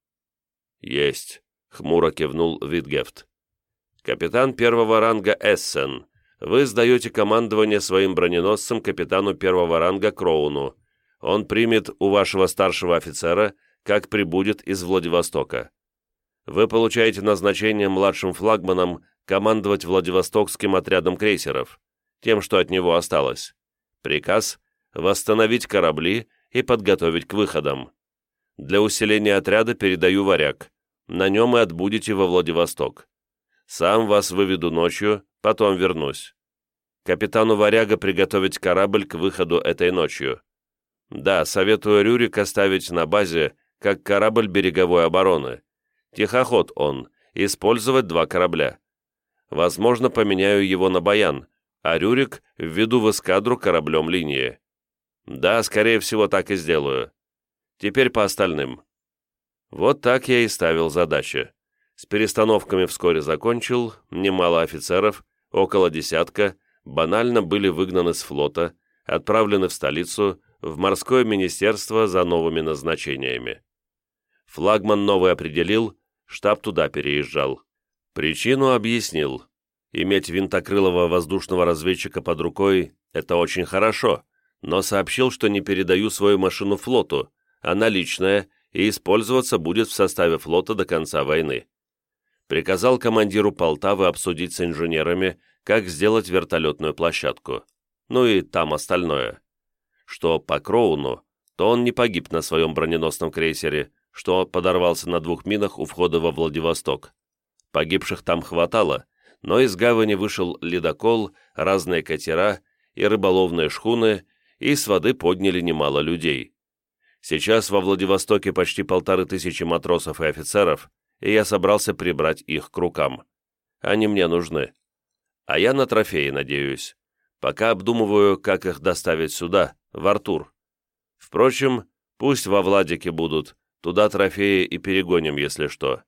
S1: «Есть», — хмуро кивнул Витгефт. «Капитан первого ранга Эссен, вы сдаете командование своим броненосцем капитану первого ранга Кроуну. Он примет у вашего старшего офицера, как прибудет из Владивостока. Вы получаете назначение младшим флагманом командовать Владивостокским отрядом крейсеров, тем, что от него осталось. Приказ – восстановить корабли и подготовить к выходам. Для усиления отряда передаю варяг. На нем и отбудете во Владивосток. Сам вас выведу ночью, потом вернусь. Капитану варяга приготовить корабль к выходу этой ночью. Да, советую Рюрик оставить на базе, как корабль береговой обороны. Тихоход он, использовать два корабля. Возможно, поменяю его на Баян, а Рюрик введу в эскадру кораблем линии. Да, скорее всего, так и сделаю. Теперь по остальным. Вот так я и ставил задачи. С перестановками вскоре закончил, немало офицеров, около десятка, банально были выгнаны с флота, отправлены в столицу, в морское министерство за новыми назначениями. Флагман новый определил, штаб туда переезжал. Причину объяснил. Иметь винтокрылого воздушного разведчика под рукой – это очень хорошо, но сообщил, что не передаю свою машину флоту, она личная и использоваться будет в составе флота до конца войны. Приказал командиру Полтавы обсудить с инженерами, как сделать вертолетную площадку. Ну и там остальное. Что по Кроуну, то он не погиб на своем броненосном крейсере, что подорвался на двух минах у входа во Владивосток. Погибших там хватало, но из гавани вышел ледокол, разные катера и рыболовные шхуны, и с воды подняли немало людей. Сейчас во Владивостоке почти полторы тысячи матросов и офицеров, и я собрался прибрать их к рукам. Они мне нужны. А я на трофеи надеюсь. Пока обдумываю, как их доставить сюда, в Артур. Впрочем, пусть во Владике будут, туда трофеи и перегоним, если что.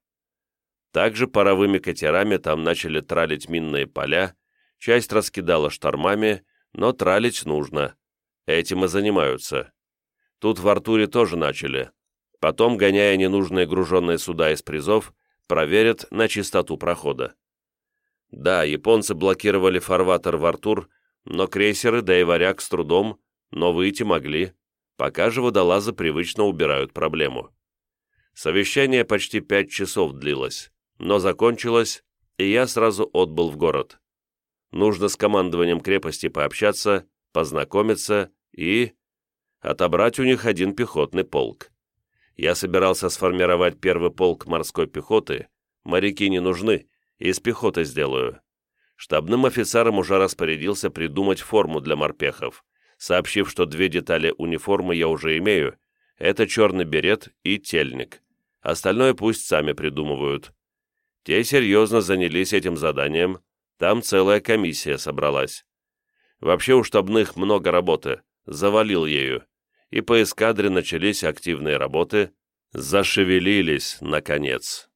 S1: Также паровыми катерами там начали тралить минные поля, часть раскидала штормами, Но тралить нужно. Этим и занимаются. Тут в Артуре тоже начали. Потом, гоняя ненужные груженные суда из призов, проверят на чистоту прохода. Да, японцы блокировали фарватер в Артур, но крейсеры, да и варяг с трудом, но выйти могли, пока же водолазы привычно убирают проблему. Совещание почти пять часов длилось, но закончилось, и я сразу отбыл в город. Нужно с командованием крепости пообщаться, познакомиться и... отобрать у них один пехотный полк. Я собирался сформировать первый полк морской пехоты, моряки не нужны, из пехоты сделаю. Штабным офицерам уже распорядился придумать форму для морпехов, сообщив, что две детали униформы я уже имею, это черный берет и тельник. Остальное пусть сами придумывают. Те серьезно занялись этим заданием, там целая комиссия собралась. Вообще у штабных много работы, завалил ею, и по эскадре начались активные работы, зашевелились, наконец.